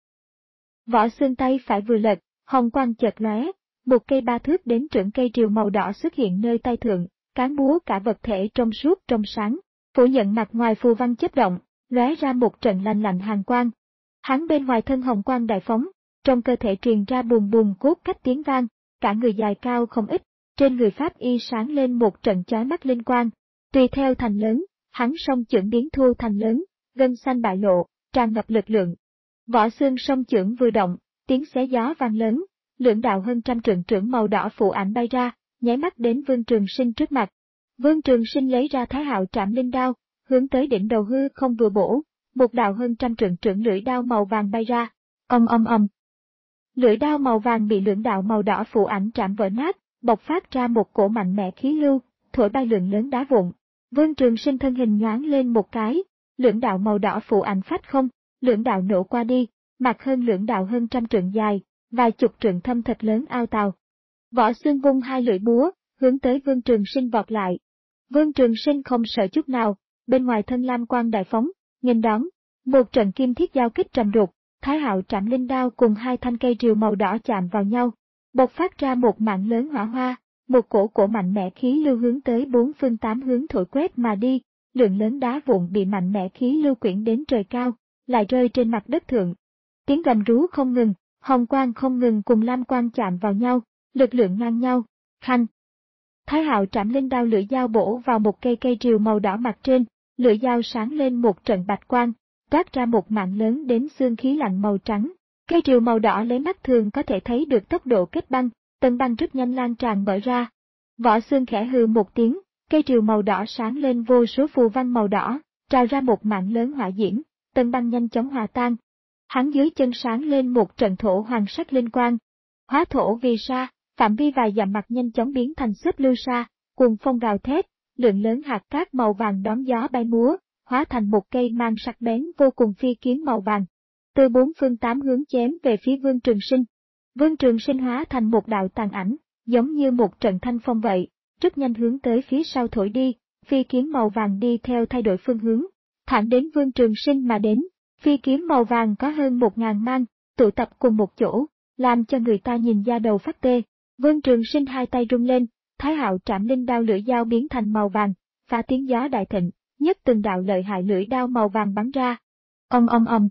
Võ xương tay phải vừa lật, hồng quang chợt lóe, một cây ba thước đến trưởng cây rìu màu đỏ xuất hiện nơi tay thượng, cán búa cả vật thể trong suốt trong sáng, phủ nhận mặt ngoài phù văn chớp động, lóe ra một trận lạnh lạnh hàn quang. Hắn bên ngoài thân hồng quang đại phóng, trong cơ thể truyền ra bùm bùm cốt cách tiếng vang, cả người dài cao không ít, trên người pháp y sáng lên một trận chói mắt linh quang. Tùy theo thành lớn, hắn song chưởng biến thu thành lớn, gân xanh bại lộ, tràn ngập lực lượng. Võ xương song chưởng vừa động, tiếng xé gió vang lớn, lưỡng đạo hơn trăm trượng trưởng màu đỏ phụ ảnh bay ra, nháy mắt đến Vương Trường Sinh trước mặt. Vương Trường Sinh lấy ra Thái Hạo Trảm Linh đao, hướng tới đỉnh đầu hư không vừa bổ, một đạo hơn trăm trượng trưởng lưỡi đao màu vàng bay ra. Ầm ầm ầm. Lưỡi đao màu vàng bị lưỡng đạo màu đỏ phụ ảnh chạm vỡ nát, bộc phát ra một cổ mạnh mẽ khí lưu, thổi bay lượng lớn đá vụn. Vương Trường Sinh thân hình nhoáng lên một cái, lưỡng đạo màu đỏ phụ ảnh phách không, lưỡng đạo nổ qua đi, mặt hơn lưỡng đạo hơn trăm trượng dài, vài chục trượng thâm thật lớn ao tàu. Võ xương vung hai lưỡi búa, hướng tới Vương Trường Sinh vọt lại. Vương Trường Sinh không sợ chút nào, bên ngoài thân lam quang đại phóng, nghênh đón, một trận kim thiết giao kích trầm đục, Thái Hạo Trảm Linh đao cùng hai thanh cây rìu màu đỏ chạm vào nhau, bộc phát ra một mạng lớn hỏa hoa, một cổ cổ mạnh mẽ khí lưu hướng tới bốn phương tám hướng thổi quét mà đi, lượng lớn đá vụn bị mạnh mẽ khí lưu quyển đến trời cao, lại rơi trên mặt đất thượng. Tiếng gầm rú không ngừng, hồng quang không ngừng cùng lam quang chạm vào nhau, lực lượng ngang nhau, khanh. Thái Hạo Trảm Linh đao lưỡi dao bổ vào một cây cây rìu màu đỏ mặt trên, lưỡi dao sáng lên một trận bạch quang, toát ra một mạng lớn đến xương khí lạnh màu trắng. Cây rìu màu đỏ lấy mắt thường có thể thấy được tốc độ kết băng, tầng băng rất nhanh lan tràn mở ra. Võ xương khẽ hừ một tiếng, cây rìu màu đỏ sáng lên vô số phù văn màu đỏ, trào ra một mạng lớn hỏa diễm, tầng băng nhanh chóng hòa tan. Hắn dưới chân sáng lên một trận thổ hoàng sắc linh quang, hóa thổ vì sa, phạm vi vài dặm mặt nhanh chóng biến thành xếp lưu sa, cuồng phong gào thét, lượng lớn hạt cát màu vàng đón gió bay múa, hóa thành một cây mang sắc bén vô cùng phi kiếm màu vàng, từ bốn phương tám hướng chém về phía Vương Trường Sinh. Vương Trường Sinh hóa thành một đạo tàn ảnh, giống như một trận thanh phong vậy, rất nhanh hướng tới phía sau thổi đi, phi kiếm màu vàng đi theo thay đổi phương hướng, thẳng đến Vương Trường Sinh mà đến. Phi kiếm màu vàng có hơn một ngàn mang, tụ tập cùng một chỗ, làm cho người ta nhìn da đầu phát tê. Vương Trường Sinh hai tay rung lên, Thái Hạo Trảm Linh đao lưỡi dao biến thành màu vàng, phá tiếng gió đại thịnh, nhất từng đạo lợi hại lưỡi đao màu vàng bắn ra. Ong ong ong.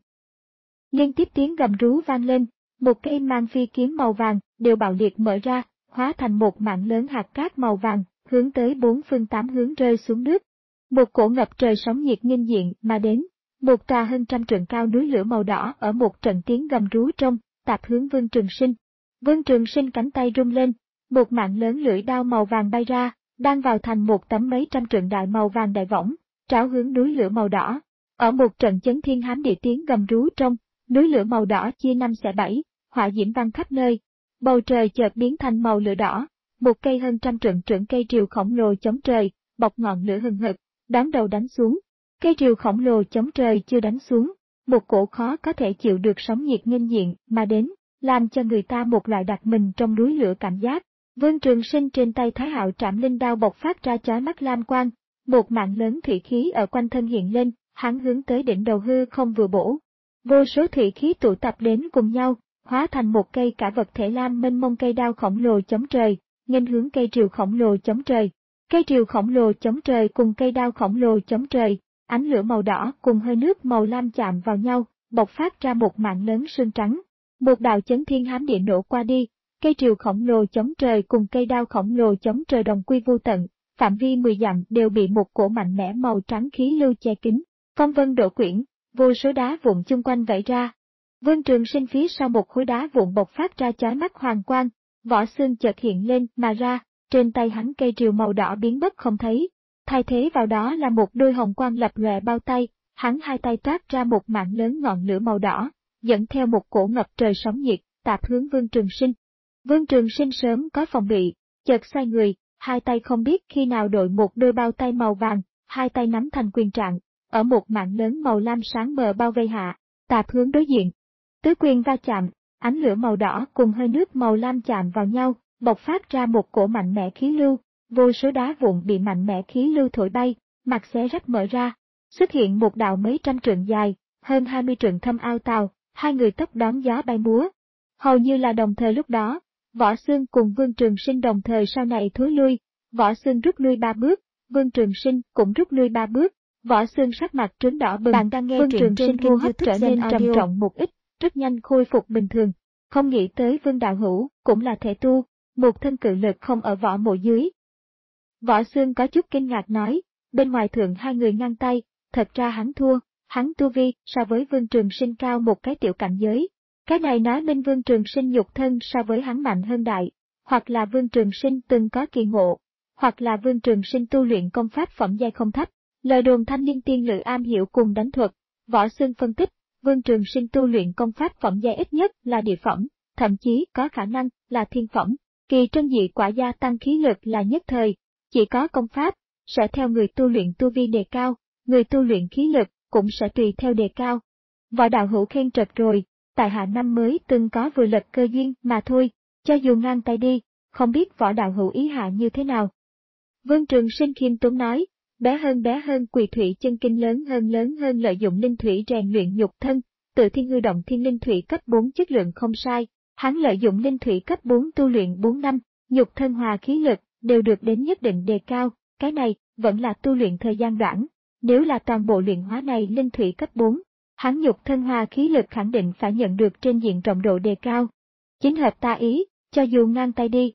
Liên tiếp tiếng gầm rú vang lên, một cây mang phi kiếm màu vàng đều bạo liệt mở ra, hóa thành một mạng lớn hạt cát màu vàng, hướng tới bốn phương tám hướng rơi xuống nước. Một cổ ngập trời sóng nhiệt nghênh diện mà đến. Một tòa hơn trăm trượng cao núi lửa màu đỏ ở một trận tiếng gầm rú trong, tạp hướng Vương Trường Sinh. Vương Trường Sinh cánh tay rung lên, một mạng lớn lưỡi đao màu vàng bay ra, đang vào thành một tấm mấy trăm trượng đại màu vàng đại võng, trảo hướng núi lửa màu đỏ. Ở một trận chấn thiên hám địa tiếng gầm rú trong, núi lửa màu đỏ chia năm xẻ bảy, hỏa diễm văng khắp nơi. Bầu trời chợt biến thành màu lửa đỏ, một cây hơn trăm trượng trưởng cây rìu khổng lồ chống trời, bọc ngọn lửa hừng hực, đón đầu đánh xuống. Cây rìu khổng lồ chống trời chưa đánh xuống, một cổ khó có thể chịu được sóng nhiệt nghênh diện mà đến, làm cho người ta một loại đặt mình trong núi lửa cảm giác. Vương Trường Sinh trên tay Thái Hạo Trảm Linh đao bộc phát ra chói mắt lam quang, một mạng lớn thủy khí ở quanh thân hiện lên, hắn hướng tới đỉnh đầu hư không vừa bổ. Vô số thủy khí tụ tập đến cùng nhau, hóa thành một cây cả vật thể lam mênh mông cây đao khổng lồ chống trời, nghênh hướng cây rìu khổng lồ chống trời. Cây rìu khổng lồ chống trời cùng cây đao khổng lồ chống trời. Ánh lửa màu đỏ cùng hơi nước màu lam chạm vào nhau, bộc phát ra một mạng lớn sương trắng. Một đạo chấn thiên hám địa nổ qua đi, cây rìu khổng lồ chống trời cùng cây đao khổng lồ chống trời đồng quy vô tận, phạm vi mười dặm đều bị một cổ mạnh mẽ màu trắng khí lưu che kín. Phong vân đổ quyển, vô số đá vụn chung quanh vẩy ra. Vương Trường Sinh phía sau một khối đá vụn bộc phát ra chói mắt hoàng quang, vỏ xương chợt hiện lên mà ra, trên tay hắn cây rìu màu đỏ biến mất không thấy. Thay thế vào đó là một đôi hồng quang lập lòe bao tay, hắn hai tay toát ra một mạng lớn ngọn lửa màu đỏ, dẫn theo một cổ ngập trời sóng nhiệt, tạp hướng Vương Trường Sinh. Vương Trường Sinh sớm có phòng bị, chợt xoay người, hai tay không biết khi nào đội một đôi bao tay màu vàng, hai tay nắm thành quyền trạng, ở một mạng lớn màu lam sáng mờ bao vây hạ, tạp hướng đối diện. Tứ quyền va chạm, ánh lửa màu đỏ cùng hơi nước màu lam chạm vào nhau, bộc phát ra một cổ mạnh mẽ khí lưu. Vô số đá vụn bị mạnh mẽ khí lưu thổi bay, mặt xé rách mở ra. Xuất hiện một đạo mấy trăm trượng dài, hơn hai mươi trượng thâm ao tàu, hai người tốc đón gió bay múa. Hầu như là đồng thời lúc đó, Võ Xương cùng Vương Trường Sinh đồng thời sau này thối lui, Võ Xương rút lui ba bước, Vương Trường Sinh cũng rút lui ba bước, Võ Xương sắc mặt trướng đỏ bừng. Bạn đang nghe Vương Trường Sinh hô hấp trở nên trầm trọng một ít, rất nhanh khôi phục bình thường. Không nghĩ tới Vương đạo hữu cũng là thể tu, một thân cự lực không ở võ mộ dưới. Võ Xương có chút kinh ngạc nói, bên ngoài thượng hai người ngang tay, thật ra hắn thua, hắn tu vi so với Vương Trường Sinh cao một cái tiểu cảnh giới. Cái này nói minh Vương Trường Sinh nhục thân so với hắn mạnh hơn đại, hoặc là Vương Trường Sinh từng có kỳ ngộ, hoặc là Vương Trường Sinh tu luyện công pháp phẩm giai không thấp. Lời đồn thanh niên tiên lự am hiểu cùng đánh thuật, Võ Xương phân tích, Vương Trường Sinh tu luyện công pháp phẩm giai ít nhất là địa phẩm, thậm chí có khả năng là thiên phẩm. Kỳ trân dị quả gia tăng khí lực là nhất thời, chỉ có công pháp sẽ theo người tu luyện tu vi đề cao, người tu luyện khí lực cũng sẽ tùy theo đề cao. Võ đạo hữu khen trật rồi, tại hạ năm mới từng có vừa lật cơ duyên mà thôi, cho dù ngang tay đi, không biết võ đạo hữu ý hạ như thế nào. Vương Trường Sinh khiêm tốn nói, bé hơn bé hơn quỳ thủy chân kinh lớn hơn lớn hơn lợi dụng linh thủy rèn luyện nhục thân, tự thiên hư động thiên linh thủy cấp bốn chất lượng không sai, hắn lợi dụng linh thủy cấp bốn tu luyện bốn năm, nhục thân hòa khí lực đều được đến nhất định đề cao, cái này vẫn là tu luyện thời gian đoạn, nếu là toàn bộ luyện hóa này linh thủy cấp bốn, hắn nhục thân hòa khí lực khẳng định phải nhận được trên diện rộng độ đề cao. Chính hợp ta ý, cho dù ngang tay đi.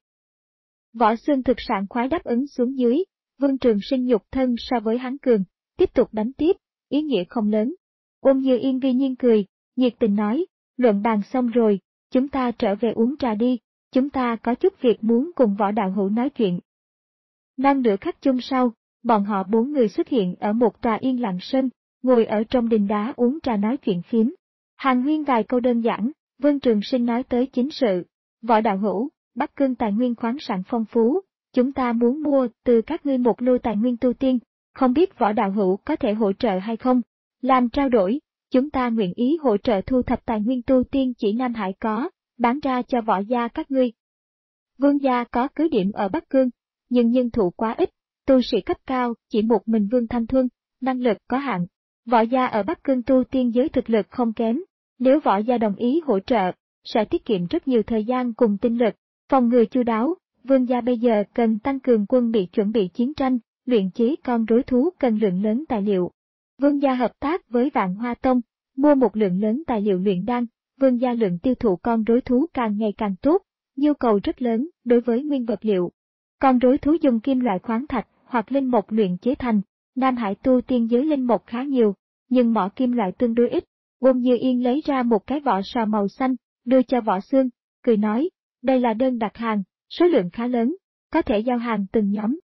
Võ Xương thực sảng khoái đáp ứng xuống dưới, Vương Trường Sinh nhục thân so với hắn cường, tiếp tục đánh tiếp, ý nghĩa không lớn. Ôn Như Yên vi nhiên cười, nhiệt tình nói, luận bàn xong rồi, chúng ta trở về uống trà đi, chúng ta có chút việc muốn cùng võ đạo hữu nói chuyện. Năm nửa khắc chung sau, bọn họ bốn người xuất hiện ở một tòa yên lặng sân, ngồi ở trong đình đá uống trà nói chuyện phiếm. Hàn huyên vài câu đơn giản, Vương Trường Sinh nói tới chính sự. Võ đạo hữu, Bắc Cương tài nguyên khoáng sản phong phú, chúng ta muốn mua từ các ngươi một lô tài nguyên tu tiên, không biết võ đạo hữu có thể hỗ trợ hay không? Làm trao đổi, chúng ta nguyện ý hỗ trợ thu thập tài nguyên tu tiên chỉ Nam Hải có, bán ra cho võ gia các ngươi. Vương gia có cứ điểm ở Bắc Cương, nhưng nhân thủ quá ít, tu sĩ cấp cao chỉ một mình Vương Thanh Thuân, năng lực có hạn. Võ gia ở Bắc Cương tu tiên giới thực lực không kém, nếu võ gia đồng ý hỗ trợ, sẽ tiết kiệm rất nhiều thời gian cùng tinh lực, phòng ngừa chu đáo. Vương gia bây giờ cần tăng cường quân bị chuẩn bị chiến tranh, luyện chế con rối thú cần lượng lớn tài liệu. Vương gia hợp tác với Vạn Hoa Tông, mua một lượng lớn tài liệu luyện đan, vương gia lượng tiêu thụ con rối thú càng ngày càng tốt, nhu cầu rất lớn đối với nguyên vật liệu. Con rối thú dùng kim loại khoáng thạch hoặc linh mộc luyện chế thành, Nam Hải tu tiên giới linh mộc khá nhiều, nhưng mỏ kim loại tương đối ít. Ôn Như Yên lấy ra một cái vỏ sò màu xanh, đưa cho Võ Xương, cười nói, đây là đơn đặt hàng, số lượng khá lớn, có thể giao hàng từng nhóm.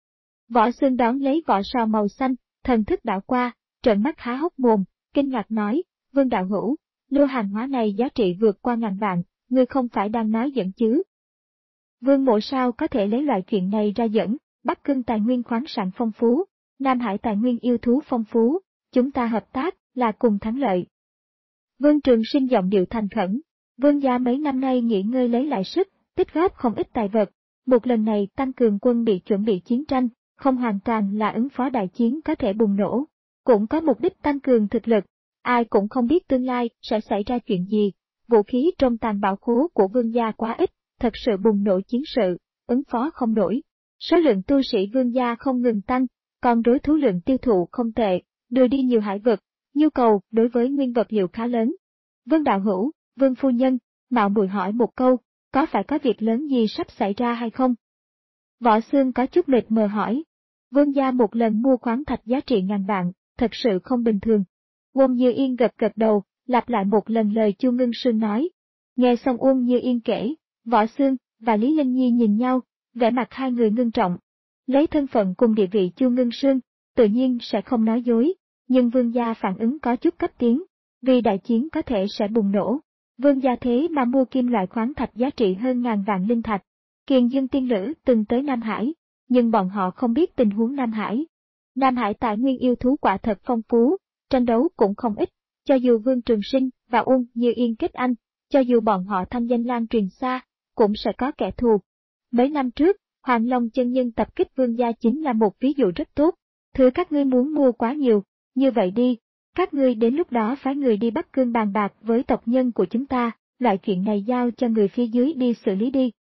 Võ Xương đón lấy vỏ sò màu xanh, thần thức đảo qua, trợn mắt há hốc mồm, kinh ngạc nói, Vương đạo hữu, lô hàng hóa này giá trị vượt qua ngàn vạn, ngươi không phải đang nói giỡn chứ? Vương mộ sao có thể lấy loại chuyện này ra giỡn? Bắc Cương tài nguyên khoáng sản phong phú, Nam Hải tài nguyên yêu thú phong phú, chúng ta hợp tác là cùng thắng lợi. Vương Trường Sinh giọng điệu thành khẩn, Vương gia mấy năm nay nghỉ ngơi lấy lại sức, tích góp không ít tài vật, một lần này tăng cường quân bị chuẩn bị chiến tranh, không hoàn toàn là ứng phó đại chiến có thể bùng nổ, cũng có mục đích tăng cường thực lực, ai cũng không biết tương lai sẽ xảy ra chuyện gì, vũ khí trong tàng bảo khố của Vương gia quá ít, thật sự bùng nổ chiến sự, ứng phó không nổi. Số lượng tu sĩ Vương gia không ngừng tăng, còn đối thú lượng tiêu thụ không tệ, đưa đi nhiều hải vực, nhu cầu đối với nguyên vật liệu khá lớn. Vương đạo hữu, Vương phu nhân, mạo muội hỏi một câu, có phải có việc lớn gì sắp xảy ra hay không? Võ Xương có chút mệt mờ hỏi. Vương gia một lần mua khoáng thạch giá trị ngàn vạn, thật sự không bình thường. Uông Như Yên gật gật đầu, lặp lại một lần lời Chu Ngân Sương nói. Nghe xong Uông Như Yên kể, Võ Xương và Lý Linh Nhi nhìn nhau, vẻ mặt hai người ngưng trọng. Lấy thân phận cùng địa vị Chu Ngân Sương, tự nhiên sẽ không nói dối, nhưng Vương gia phản ứng có chút cấp tiến, vì đại chiến có thể sẽ bùng nổ. Vương gia thế mà mua kim loại khoáng thạch giá trị hơn ngàn vạn linh thạch. Kiền Dương tiên lữ từng tới Nam Hải, nhưng bọn họ không biết tình huống Nam Hải. Nam Hải tài nguyên yêu thú quả thật phong phú, tranh đấu cũng không ít, cho dù Vương Trường Sinh và Uông Như Yên kết anh, cho dù bọn họ thanh danh lan truyền xa, cũng sẽ có kẻ thù. Mấy năm trước, Hoàng Long chân nhân tập kích Vương gia chính là một ví dụ rất tốt. Thứ các ngươi muốn mua quá nhiều, như vậy đi, các ngươi đến lúc đó phái người đi Bắc Cương bàn bạc với tộc nhân của chúng ta, loại chuyện này giao cho người phía dưới đi xử lý đi.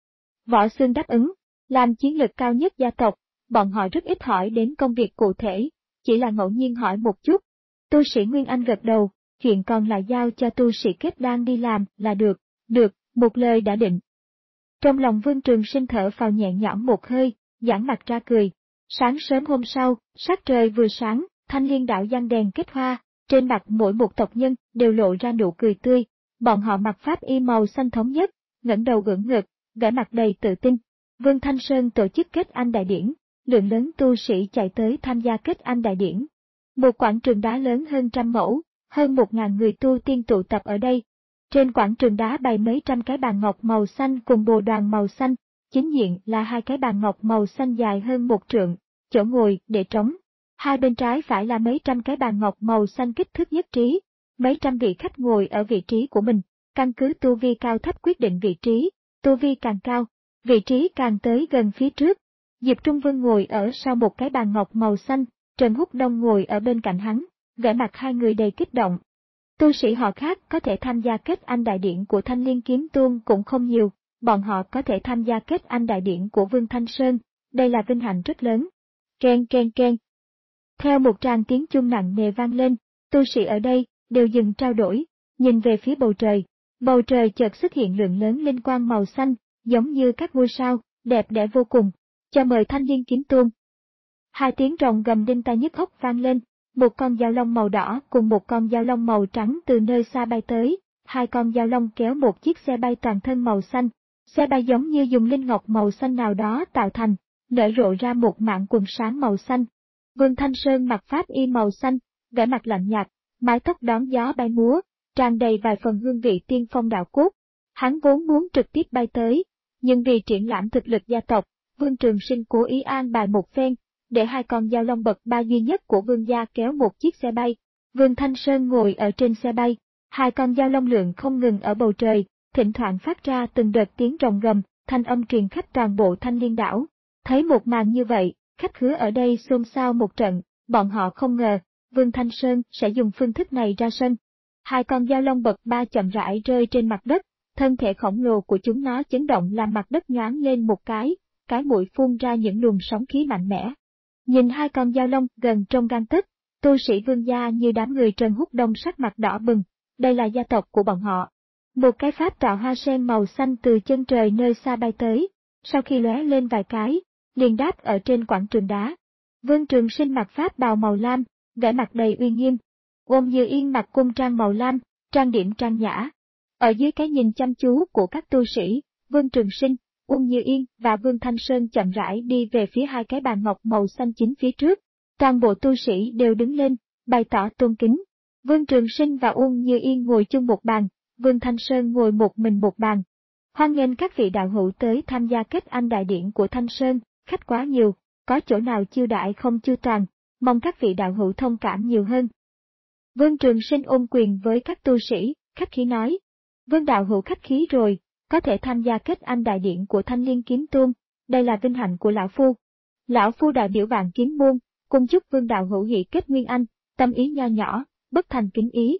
Võ Xương đáp ứng, làm chiến lược cao nhất gia tộc, bọn họ rất ít hỏi đến công việc cụ thể, chỉ là ngẫu nhiên hỏi một chút. Tu sĩ Nguyên Anh gật đầu, chuyện còn lại giao cho tu sĩ kết đan đi làm là được, được, một lời đã định. Trong lòng Vương Trường Sinh thở phào nhẹ nhõm một hơi, giãn mặt ra cười. Sáng sớm hôm sau, sắc trời vừa sáng, Thanh Liên Đạo giăng đèn kết hoa, trên mặt mỗi một tộc nhân đều lộ ra nụ cười tươi. Bọn họ mặc pháp y màu xanh thống nhất, ngẩng đầu ưỡn ngực, vẻ mặt đầy tự tin. Vương Thanh Sơn tổ chức kết anh đại điển, lượng lớn tu sĩ chạy tới tham gia kết anh đại điển. Một quảng trường đá lớn hơn trăm mẫu, hơn một ngàn người tu tiên tụ tập ở đây. Trên quảng trường đá bày mấy trăm cái bàn ngọc màu xanh cùng bồ đoàn màu xanh, chính diện là hai cái bàn ngọc màu xanh dài hơn một trượng, chỗ ngồi để trống. Hai bên trái phải là mấy trăm cái bàn ngọc màu xanh kích thước nhất trí, mấy trăm vị khách ngồi ở vị trí của mình, căn cứ tu vi cao thấp quyết định vị trí, tu vi càng cao, vị trí càng tới gần phía trước. Diệp Trung Vân ngồi ở sau một cái bàn ngọc màu xanh, Trần Húc Đông ngồi ở bên cạnh hắn, vẻ mặt hai người đầy kích động. Tu sĩ họ khác có thể tham gia kết anh đại điển của Thanh Liên Kiếm Tôn cũng không nhiều, bọn họ có thể tham gia kết anh đại điển của Vương Thanh Sơn, đây là vinh hạnh rất lớn. Keng keng keng. Theo một tràng tiếng chuông nặng nề vang lên, tu sĩ ở đây đều dừng trao đổi, nhìn về phía bầu trời. Bầu trời chợt xuất hiện lượng lớn linh quang màu xanh, giống như các ngôi sao, đẹp đẽ vô cùng. Cho mời Thanh Liên Kiếm Tôn. Hai tiếng rồng gầm đinh tai nhức óc vang lên, một con dao long màu đỏ cùng một con dao long màu trắng từ nơi xa bay tới, hai con dao long kéo một chiếc xe bay toàn thân màu xanh, xe bay giống như dùng linh ngọc màu xanh nào đó tạo thành, nở rộ ra một mảng quần sáng màu xanh. Vương Thanh Sơn mặc pháp y màu xanh, vẻ mặt lạnh nhạt, mái tóc đón gió bay múa, tràn đầy vài phần hương vị tiên phong đạo cốt. Hắn vốn muốn trực tiếp bay tới, nhưng vì triển lãm thực lực gia tộc, Vương Trường Sinh cố ý an bài một phen, để hai con dao long bậc ba duy nhất của Vương gia kéo một chiếc xe bay. Vương Thanh Sơn ngồi ở trên xe bay, hai con dao long lượn không ngừng ở bầu trời, thỉnh thoảng phát ra từng đợt tiếng rồng gầm, thanh âm truyền khắp toàn bộ Thanh Liên đảo. Thấy một màn như vậy, khách khứa ở đây xôn xao một trận, bọn họ không ngờ, Vương Thanh Sơn sẽ dùng phương thức này ra sân. Hai con dao long bậc ba chậm rãi rơi trên mặt đất, thân thể khổng lồ của chúng nó chấn động làm mặt đất nhoáng lên một cái, cái mũi phun ra những luồng sóng khí mạnh mẽ. Nhìn hai con dao long gần trong gang tấc, tu sĩ Vương gia như đám người Trần Húc Đông sắc mặt đỏ bừng, đây là gia tộc của bọn họ. Một cái pháp trạo hoa sen màu xanh từ chân trời nơi xa bay tới, sau khi lóe lên vài cái, liền đáp ở trên quảng trường đá. Vương Trường Sinh mặc pháp bào màu lam, vẻ mặt đầy uy nghiêm. Ôn Như Yên mặc cung trang màu lam, trang điểm trang nhã. Ở dưới cái nhìn chăm chú của các tu sĩ, Vương Trường Sinh, Ôn Như Yên và Vương Thanh Sơn chậm rãi đi về phía hai cái bàn ngọc màu xanh chính phía trước. Toàn bộ tu sĩ đều đứng lên, bày tỏ tôn kính. Vương Trường Sinh và Ôn Như Yên ngồi chung một bàn, Vương Thanh Sơn ngồi một mình một bàn. Hoan nghênh các vị đạo hữu tới tham gia kết anh đại điển của Thanh Sơn, khách quá nhiều, có chỗ nào chiêu đãi không chu toàn, mong các vị đạo hữu thông cảm nhiều hơn. Vương Trường Sinh ôm quyền với các tu sĩ, khách khí nói. Vương đạo hữu khách khí rồi, có thể tham gia kết anh đại điển của Thanh Liên Kiếm Tôn, đây là vinh hạnh của lão phu. Lão phu đại biểu Vạn Kiếm môn, cùng chúc Vương đạo hữu hỷ kết nguyên anh, tâm ý nho nhỏ, bất thành kính ý.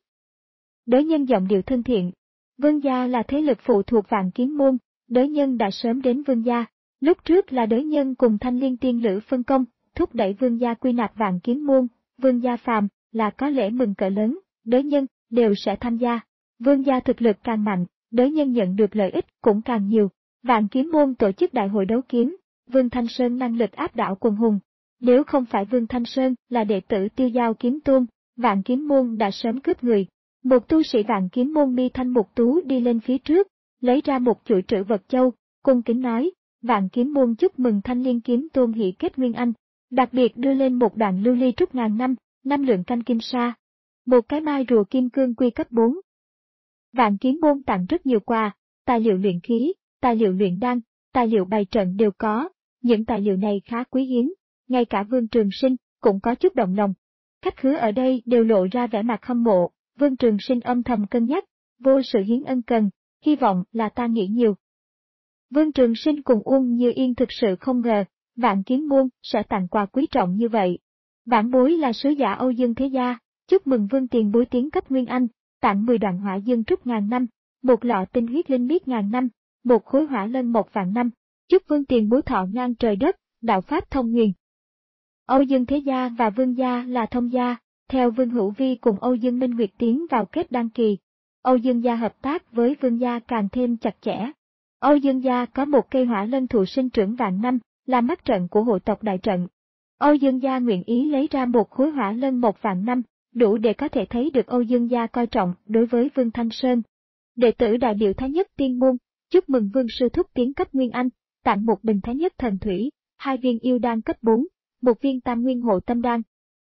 Đới nhân giọng điệu thân thiện. Vương gia là thế lực phụ thuộc Vạn Kiếm môn, đới nhân đã sớm đến Vương gia. Lúc trước là đới nhân cùng Thanh Liên tiên lữ phân công, thúc đẩy Vương gia quy nạp Vạn Kiếm môn, Vương gia phàm là có lễ mừng cỡ lớn, đới nhân đều sẽ tham gia. Vương gia thực lực càng mạnh, đới nhân nhận được lợi ích cũng càng nhiều. Vạn Kiếm môn tổ chức đại hội đấu kiếm, Vương Thanh Sơn năng lực áp đảo quần hùng. Nếu không phải Vương Thanh Sơn là đệ tử Tiêu Giao Kiếm Tôn, Vạn Kiếm môn đã sớm cướp người. Một tu sĩ Vạn Kiếm môn mi thanh mục tú đi lên phía trước, lấy ra một chuỗi trữ vật châu, cung kính nói, Vạn Kiếm môn chúc mừng Thanh Liên Kiếm Tôn hỷ kết nguyên anh, đặc biệt đưa lên một đoạn lưu ly trúc ngàn năm, năm lượng canh kim sa, một cái mai rùa kim cương quy cấp bốn. Vạn Kiếm môn tặng rất nhiều quà, tài liệu luyện khí, tài liệu luyện đan, tài liệu bày trận đều có, những tài liệu này khá quý hiếm, ngay cả Vương Trường Sinh cũng có chút động lòng. Khách khứa ở đây đều lộ ra vẻ mặt hâm mộ, Vương Trường Sinh âm thầm cân nhắc, vô sự hiến ân cần, hy vọng là ta nghĩ nhiều. Vương Trường Sinh cùng Ôn Như Yên thực sự không ngờ, Vạn Kiếm môn sẽ tặng quà quý trọng như vậy. Vãn bối là sứ giả Âu Dương Thế Gia, chúc mừng vương tiền bối tiến cấp Nguyên Anh, tặng mười đoạn hỏa dương trúc ngàn năm, một lọ tinh huyết linh miết ngàn năm, một khối hỏa lân một vạn năm, chúc vương tiền bối thọ ngang trời đất, đạo pháp thông huyền. Âu Dương Thế Gia và Vương Gia là thông gia, theo Vương Hữu Vi cùng Âu Dương Minh Nguyệt tiến vào kết đăng kỳ. Âu Dương Gia hợp tác với Vương Gia càng thêm chặt chẽ. Âu Dương Gia có một cây hỏa lân thụ sinh trưởng vạn năm, là mắt trận của hộ tộc đại trận. Âu Dương Gia nguyện ý lấy ra một khối hỏa lân một vạn năm, đủ để có thể thấy được Âu Dương Gia coi trọng đối với Vương Thanh Sơn. Đệ tử đại biểu Thái Nhất Tiên Môn, chúc mừng Vương Sư Thúc tiến cấp Nguyên Anh, tặng một bình Thái Nhất Thần Thủy, hai viên yêu đan cấp bốn, một viên tam nguyên hộ tâm đan.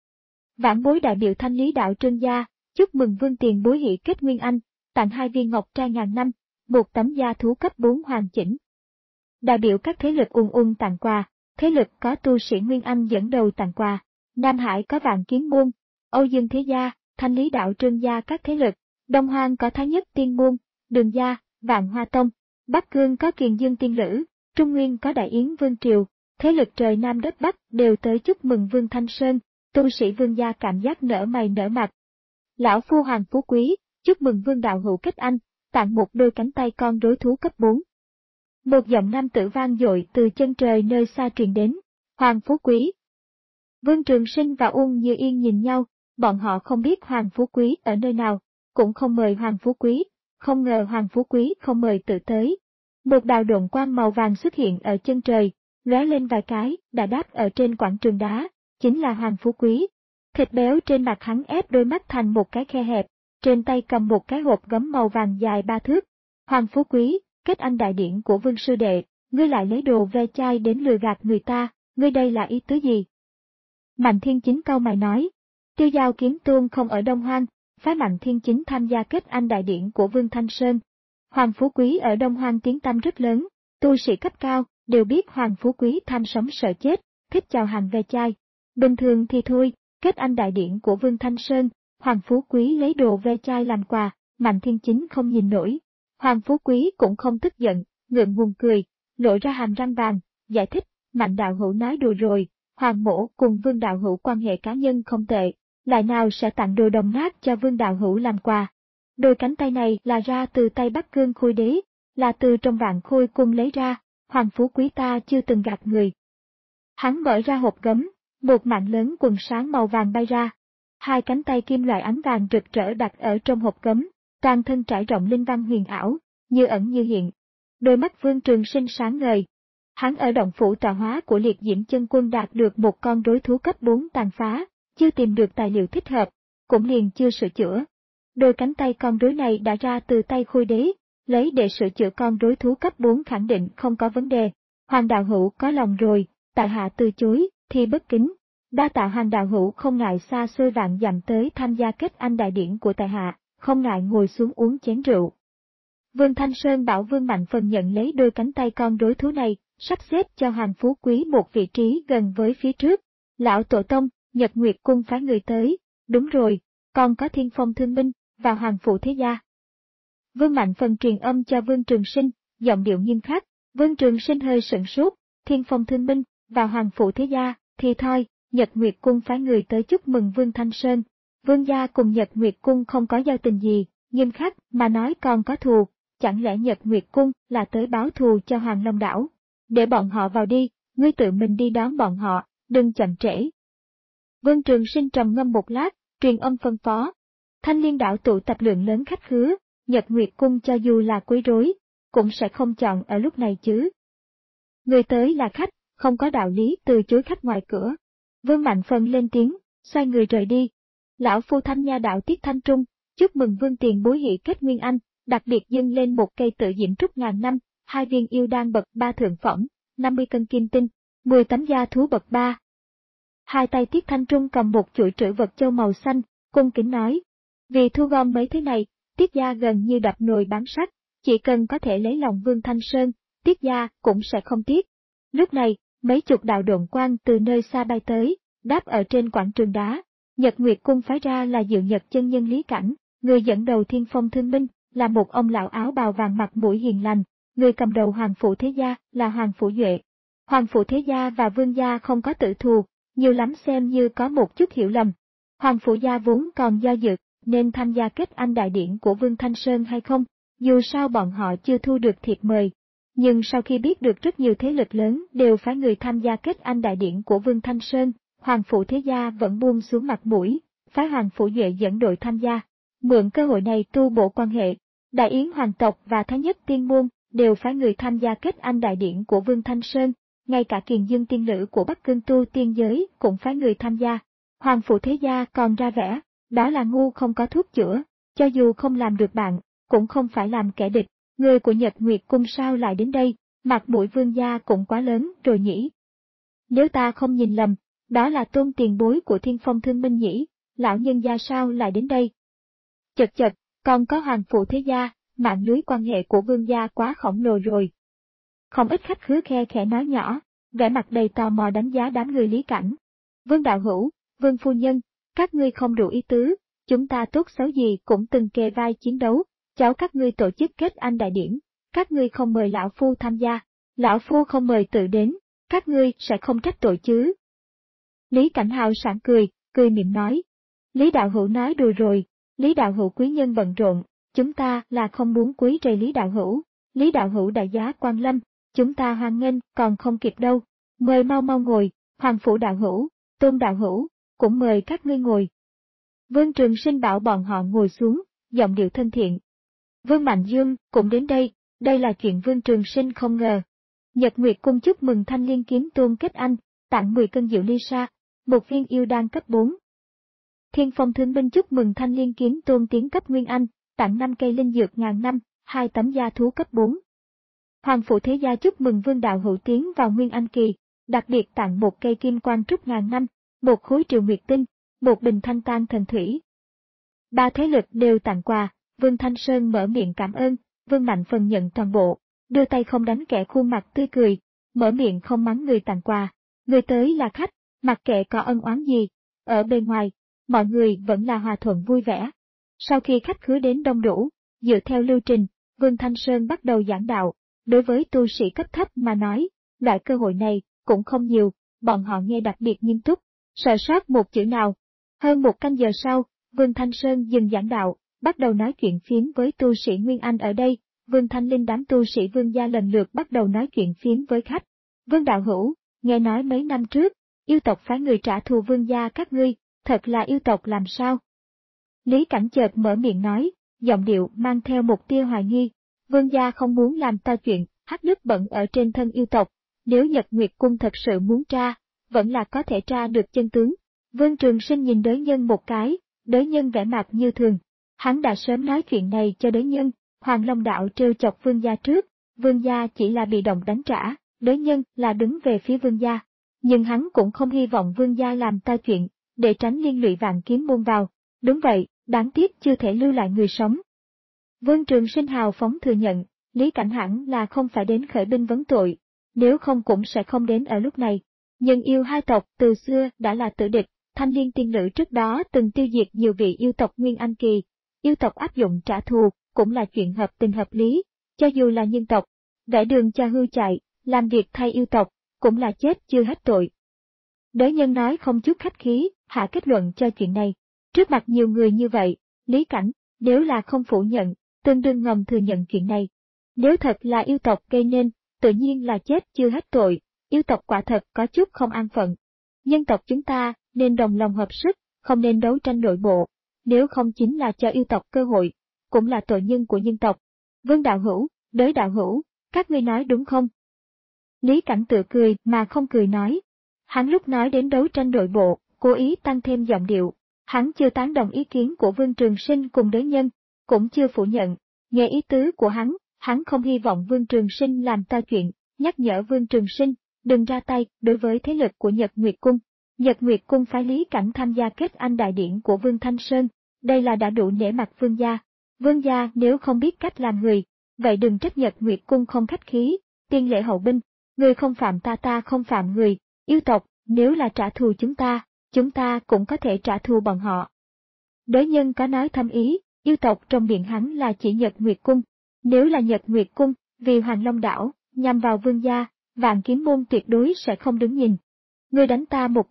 Vãn bối đại biểu Thanh Lý Đạo Trương Gia, chúc mừng Vương tiền bối hỷ kết Nguyên Anh, tặng hai viên ngọc trai ngàn năm, một tấm gia thú cấp bốn hoàn chỉnh. Đại biểu các thế lực ùn ùn tặng quà, thế lực có tu sĩ Nguyên Anh dẫn đầu tặng quà, Nam Hải có Vạn Kiếm Môn, Âu Dương Thế Gia, Thanh Lý Đạo Trương Gia các thế lực, Đông Hoang có Thái Nhất Tiên Môn, Đường Gia, Vạn Hoa Tông, Bắc Cương có Kiền Dương Tiên Lữ, Trung Nguyên có Đại Yến Vương Triều, thế lực trời Nam đất Bắc đều tới chúc mừng Vương Thanh Sơn, tu sĩ Vương Gia cảm giác nở mày nở mặt. Lão Phu Hoàng Phú Quý, chúc mừng Vương Đạo Hữu kết anh, tặng một đôi cánh tay con rối thú cấp bốn. Một giọng nam tử vang dội từ chân trời nơi xa truyền đến, Hoàng Phú Quý. Vương Trường Sinh và Uông Như Yên nhìn nhau, bọn họ không biết Hoàng Phú Quý ở nơi nào, cũng không mời Hoàng Phú Quý, không ngờ Hoàng Phú Quý không mời tự tới. Một đạo độn quang màu vàng xuất hiện ở chân trời, lóe lên vài cái, đã đáp ở trên quảng trường đá, chính là Hoàng Phú Quý. Thịt béo trên mặt hắn ép đôi mắt thành một cái khe hẹp, trên tay cầm một cái hộp gấm màu vàng dài ba thước. Hoàng Phú Quý, kết anh đại điển của Vương sư đệ, ngươi lại lấy đồ ve chai đến lừa gạt người ta, ngươi đây là ý tứ gì? Mạnh Thiên Chính cau mày nói, Tiêu Giao Kiếm Tôn không ở Đông Hoang, phái Mạnh Thiên Chính tham gia kết anh đại điển của Vương Thanh Sơn. Hoàng Phú Quý ở Đông Hoang tiếng tăm rất lớn, tu sĩ cấp cao đều biết Hoàng Phú Quý tham sống sợ chết, thích chào hàng ve chai. Bình thường thì thôi, kết anh đại điển của Vương Thanh Sơn, Hoàng Phú Quý lấy đồ ve chai làm quà, Mạnh Thiên Chính không nhìn nổi. Hoàng Phú Quý cũng không tức giận, ngượng ngùng cười, lộ ra hàm răng vàng, giải thích, Mạnh đạo hữu nói đùa rồi, Hoàng mỗ cùng Vương đạo hữu quan hệ cá nhân không tệ, lại nào sẽ tặng đồ đồng nát cho Vương đạo hữu làm quà. Đôi cánh tay này là ra từ tay Bắc Cương Khôi Đế, là từ trong Vạn Khôi cung lấy ra, Hoàng Phú Quý ta chưa từng gạt người. Hắn mở ra hộp gấm, một mảng lớn quần sáng màu vàng bay ra. Hai cánh tay kim loại ánh vàng rực rỡ đặt ở trong hộp gấm, toàn thân trải rộng linh văn huyền ảo, như ẩn như hiện. Đôi mắt Vương Trường Sinh sáng ngời. Hắn ở động phủ tọa hóa của Liệt Diễm Chân Quân đạt được một con rối thú cấp bốn tàn phá, chưa tìm được tài liệu thích hợp, cũng liền chưa sửa chữa. Đôi cánh tay con rối này đã ra từ tay Khôi Đế, lấy để sửa chữa con rối thú cấp bốn khẳng định không có vấn đề. Hoàng đạo hữu có lòng rồi, tại hạ từ chối, thì bất kính. Đa tạ Hoàng đạo hữu không ngại xa xôi vạn dặm tới tham gia kết anh đại điển của tại hạ, không ngại ngồi xuống uống chén rượu. Vương Thanh Sơn bảo Vương Mạnh Phần nhận lấy đôi cánh tay con rối thú này, sắp xếp cho Hoàng Phú Quý một vị trí gần với phía trước. Lão Tổ Tông, Nhật Nguyệt Cung phái người tới, đúng rồi, còn có Thiên Phong Thương Minh, và Hoàng Phụ Thế Gia. Vương Mạnh Phần truyền âm cho Vương Trường Sinh, giọng điệu nghiêm khắc, Vương Trường Sinh hơi sửng sốt, Thiên Phong Thương Minh, và Hoàng Phụ Thế Gia, thì thôi, Nhật Nguyệt Cung phái người tới chúc mừng Vương Thanh Sơn. Vương gia cùng Nhật Nguyệt Cung không có giao tình gì, nghiêm khắc mà nói còn có thù, chẳng lẽ Nhật Nguyệt Cung là tới báo thù cho Hoàng Long Đảo? Để bọn họ vào đi, ngươi tự mình đi đón bọn họ, đừng chậm trễ. Vương Trường Sinh trầm ngâm một lát, truyền âm phân phó. Thanh Liên đảo tụ tập lượng lớn khách khứa, Nhật Nguyệt Cung cho dù là quấy rối, cũng sẽ không chọn ở lúc này chứ. Người tới là khách, không có đạo lý từ chối khách ngoài cửa. Vương Mạnh Phần lên tiếng, xoay người rời đi. Lão Phu Thanh Nha đạo Tiết Thanh Trung, chúc mừng Vương tiền bối hỷ kết Nguyên Anh, đặc biệt dâng lên một cây tự diễm trúc ngàn năm, hai viên yêu đan bậc ba thượng phẩm, năm mươi cân kim tinh, mười tấm gia thú bậc ba. Hai tay Tiết Thanh Trung cầm một chuỗi trữ vật châu màu xanh, cung kính nói. Vì thu gom mấy thứ này, Tiết gia gần như đập nồi bán sắt, chỉ cần có thể lấy lòng Vương Thanh Sơn, Tiết gia cũng sẽ không tiếc. Lúc này, mấy chục đạo độn quang từ nơi xa bay tới, đáp ở trên quảng trường đá. Nhật Nguyệt Cung phái ra là Diệu Nhật chân nhân Lý Cảnh, người dẫn đầu Thiên Phong Thương Minh, là một ông lão áo bào vàng mặt mũi hiền lành, người cầm đầu Hoàng Phụ Thế Gia là Hoàng Phủ Duệ. Hoàng Phủ Thế Gia và Vương gia không có tử thù, nhiều lắm xem như có một chút hiểu lầm. Hoàng Phủ Gia vốn còn do dự, nên tham gia kết anh đại điển của Vương Thanh Sơn hay không, dù sao bọn họ chưa thu được thiệp mời. Nhưng sau khi biết được rất nhiều thế lực lớn đều phái người tham gia kết anh đại điển của Vương Thanh Sơn, Hoàng Phủ Thế Gia vẫn buông xuống mặt mũi, phái Hoàng Phủ Duệ dẫn đội tham gia. Mượn cơ hội này tu bổ quan hệ, Đại Yến Hoàng tộc và Thái Nhất Tiên Môn đều phái người tham gia kết anh đại điển của Vương Thanh Sơn, ngay cả Kiền Dương Tiên Nữ của Bắc Cương tu tiên giới cũng phái người tham gia. Hoàng Phủ Thế Gia còn ra vẻ, đó là ngu không có thuốc chữa, cho dù không làm được bạn, cũng không phải làm kẻ địch, người của Nhật Nguyệt Cung sao lại đến đây, mặt mũi Vương gia cũng quá lớn rồi nhỉ. Nếu ta không nhìn lầm, đó là Tôn tiền bối của Thiên Phong Thương Minh nhỉ, lão nhân gia sao lại đến đây. Chật chật, còn có Hoàng Phủ Thế Gia, mạng lưới quan hệ của Vương gia quá khổng lồ rồi. Không ít khách khứa khe khẽ nói nhỏ, vẻ mặt đầy tò mò đánh giá đám người Lý Cảnh. Vương đạo hữu, Vương phu nhân, các ngươi không đủ ý tứ, chúng ta tốt xấu gì cũng từng kề vai chiến đấu, cháu các ngươi tổ chức kết anh đại điển, các ngươi không mời lão phu tham gia, lão phu không mời tự đến, các ngươi sẽ không trách tội chứ. Lý Cảnh hào sảng cười, cười mỉm nói. Lý đạo hữu nói đùa rồi, Lý đạo hữu quý nhân bận rộn, chúng ta là không muốn quấy rầy Lý đạo hữu, Lý đạo hữu đại giá quan lâm, chúng ta hoan nghênh còn không kịp đâu, mời mau mau ngồi, Hoàng Phủ đạo hữu, Tôn đạo hữu, cũng mời các ngươi ngồi. Vương Trường Sinh bảo bọn họ ngồi xuống, giọng điệu thân thiện. Vương Mạnh Dương cũng đến đây, đây là chuyện Vương Trường Sinh không ngờ. Nhật Nguyệt Cung chúc mừng Thanh Liên Kiếm Tôn kết anh, tặng mười cân diệu ly sa, một viên yêu đan cấp bốn. Thiên Phong Thương Binh chúc mừng Thanh Liên Kiếm Tôn tiến cấp Nguyên Anh, tặng năm cây linh dược ngàn năm, hai tấm gia thú cấp bốn. Hoàng Phủ Thế Gia chúc mừng Vương đạo hữu tiến vào Nguyên Anh kỳ, đặc biệt tặng một cây kim quan trúc ngàn năm, một khối triều nguyệt tinh, một bình thanh tan thần thủy. Ba thế lực đều tặng quà, Vương Thanh Sơn mở miệng cảm ơn, Vương Mạnh phần nhận toàn bộ, đưa tay không đánh kẻ khuôn mặt tươi cười, mở miệng không mắng người tặng quà, người tới là khách, mặc kệ có ân oán gì, ở bên ngoài, mọi người vẫn là hòa thuận vui vẻ. Sau khi khách khứa đến đông đủ, dựa theo lưu trình, Vương Thanh Sơn bắt đầu giảng đạo, đối với tu sĩ cấp thấp mà nói, loại cơ hội này cũng không nhiều, bọn họ nghe đặc biệt nghiêm túc, sợ sót một chữ nào. Hơn một canh giờ sau, Vương Thanh Sơn dừng giảng đạo, bắt đầu nói chuyện phiếm với tu sĩ Nguyên Anh ở đây, Vương Thanh Linh đám tu sĩ Vương gia lần lượt bắt đầu nói chuyện phiếm với khách. Vương đạo hữu, nghe nói mấy năm trước, yêu tộc phái người trả thù Vương gia các ngươi, thật là yêu tộc làm sao? Lý Cảnh chợt mở miệng nói, giọng điệu mang theo một tia hoài nghi, Vương gia không muốn làm to chuyện, hắc nước bẩn ở trên thân yêu tộc, nếu Nhật Nguyệt Cung thật sự muốn tra, vẫn là có thể tra được chân tướng. Vương Trường Sinh nhìn Đới Nhân một cái, Đới Nhân vẻ mặt như thường, hắn đã sớm nói chuyện này cho Đới Nhân, Hoàng Long đạo trêu chọc Vương gia trước, Vương gia chỉ là bị động đánh trả, Đới Nhân là đứng về phía Vương gia, nhưng hắn cũng không hy vọng Vương gia làm to chuyện, để tránh liên lụy Vạn Kiếm môn vào. Đúng vậy, đáng tiếc chưa thể lưu lại người sống. Vương Trường Sinh hào phóng thừa nhận, Lý Cảnh hẳn là không phải đến khởi binh vấn tội, nếu không cũng sẽ không đến ở lúc này. Nhưng yêu hai tộc từ xưa đã là tử địch, Thanh Liên tiên nữ trước đó từng tiêu diệt nhiều vị yêu tộc Nguyên Anh kỳ, yêu tộc áp dụng trả thù cũng là chuyện hợp tình hợp lý, cho dù là nhân tộc, vẽ đường cho hư chạy, làm việc thay yêu tộc, cũng là chết chưa hết tội. Đới Nhân nói không chút khách khí, hạ kết luận cho chuyện này. Trước mặt nhiều người như vậy, Lý Cảnh, nếu là không phủ nhận, tương đương ngầm thừa nhận chuyện này. Nếu thật là yêu tộc gây nên, tự nhiên là chết chưa hết tội, yêu tộc quả thật có chút không an phận. Nhân tộc chúng ta nên đồng lòng hợp sức, không nên đấu tranh nội bộ, nếu không chính là cho yêu tộc cơ hội, cũng là tội nhân của nhân tộc. Vương đạo hữu, Đới đạo hữu, các ngươi nói đúng không? Lý Cảnh tự cười mà không cười nói. Hắn lúc nói đến đấu tranh nội bộ, cố ý tăng thêm giọng điệu. Hắn chưa tán đồng ý kiến của Vương Trường Sinh cùng Đới Nhân, cũng chưa phủ nhận, nghe ý tứ của hắn, hắn không hy vọng Vương Trường Sinh làm to chuyện, nhắc nhở Vương Trường Sinh, đừng ra tay đối với thế lực của Nhật Nguyệt Cung. Nhật Nguyệt Cung phái Lý Cảnh tham gia kết anh đại điển của Vương Thanh Sơn, đây là đã đủ nể mặt Vương gia. Vương gia nếu không biết cách làm người, vậy đừng trách Nhật Nguyệt Cung không khách khí, tiên lễ hậu binh, người không phạm ta ta không phạm người, yêu tộc, nếu là trả thù chúng ta, chúng ta cũng có thể trả thù bọn họ. Đới Nhân có nói thâm ý, yêu tộc trong miệng hắn là chỉ Nhật Nguyệt Cung, nếu là Nhật Nguyệt Cung, vì Hoàng Long đảo, nhằm vào Vương gia, Vạn Kiếm môn tuyệt đối sẽ không đứng nhìn. Ngươi đánh ta một quyền,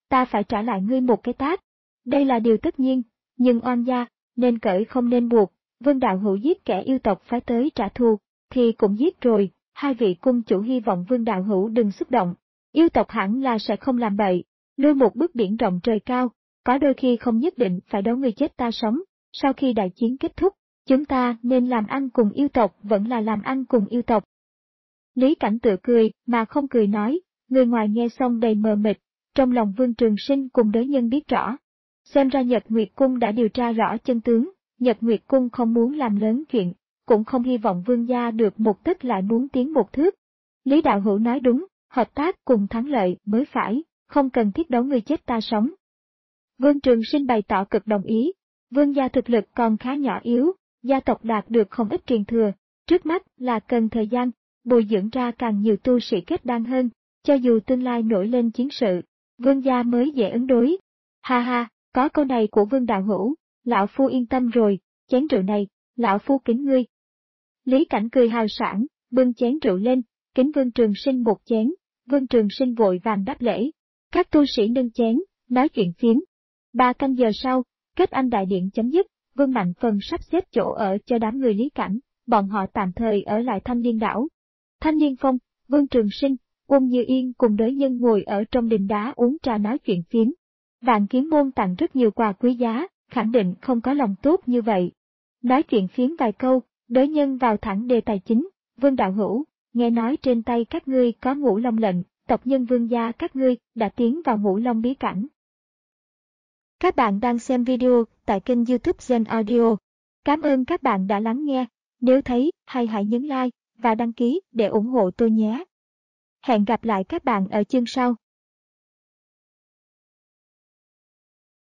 ta phải trả lại ngươi một cái tát. Đây là điều tất nhiên, nhưng oan gia, nên cởi không nên buộc, Vương đạo hữu giết kẻ yêu tộc phái tới trả thù, thì cũng giết rồi, hai vị cung chủ hy vọng Vương đạo hữu đừng xúc động. Yêu tộc hẳn là sẽ không làm bậy, lui một bước biển rộng trời cao, có đôi khi không nhất định phải đấu người chết ta sống, sau khi đại chiến kết thúc, chúng ta nên làm ăn cùng yêu tộc vẫn là làm ăn cùng yêu tộc. Lý Cảnh tự cười mà không cười nói, người ngoài nghe xong đầy mờ mịt, trong lòng Vương Trường Sinh cùng đới nhân biết rõ. Xem ra Nhật Nguyệt Cung đã điều tra rõ chân tướng, Nhật Nguyệt Cung không muốn làm lớn chuyện, cũng không hy vọng Vương gia được một tấc lại muốn tiến một thước. Lý đạo hữu nói đúng, hợp tác cùng thắng lợi mới phải, không cần thiết đấu người chết ta sống. Vương Trường Sinh bày tỏ cực đồng ý, Vương gia thực lực còn khá nhỏ yếu, gia tộc đạt được không ít truyền thừa, trước mắt là cần thời gian, bồi dưỡng ra càng nhiều tu sĩ kết đan hơn, cho dù tương lai nổi lên chiến sự, Vương gia mới dễ ứng đối. Ha ha, có câu này của Vương đạo hữu, lão phu yên tâm rồi, chén rượu này, lão phu kính ngươi. Lý Cảnh cười hào sảng, bưng chén rượu lên, kính Vương Trường Sinh một chén, Vương Trường Sinh vội vàng đáp lễ. Các tu sĩ nâng chén, nói chuyện phiếm. Ba canh giờ sau, kết anh đại điện chấm dứt, Vương Mạnh Phần sắp xếp chỗ ở cho đám người Lý Cảnh, bọn họ tạm thời ở lại Thanh Liên đảo. Thanh Liên Phong, Vương Trường Sinh, Uông Như Yên cùng đới nhân ngồi ở trong đình đá uống trà nói chuyện phiếm. Vạn Kiếm Môn tặng rất nhiều quà quý giá, khẳng định không có lòng tốt như vậy. Nói chuyện phiếm vài câu, đới nhân vào thẳng đề tài chính, Vương đạo hữu, nghe nói trên tay các ngươi có Ngũ Long lệnh, tộc nhân Vương gia các ngươi đã tiến vào Ngũ Long bí cảnh. Các bạn đang xem video tại kênh YouTube Gen Audio. Cảm ơn các bạn đã lắng nghe, nếu thấy hay hãy nhấn like và đăng ký để ủng hộ tôi nhé. Hẹn gặp lại các bạn ở chương sau.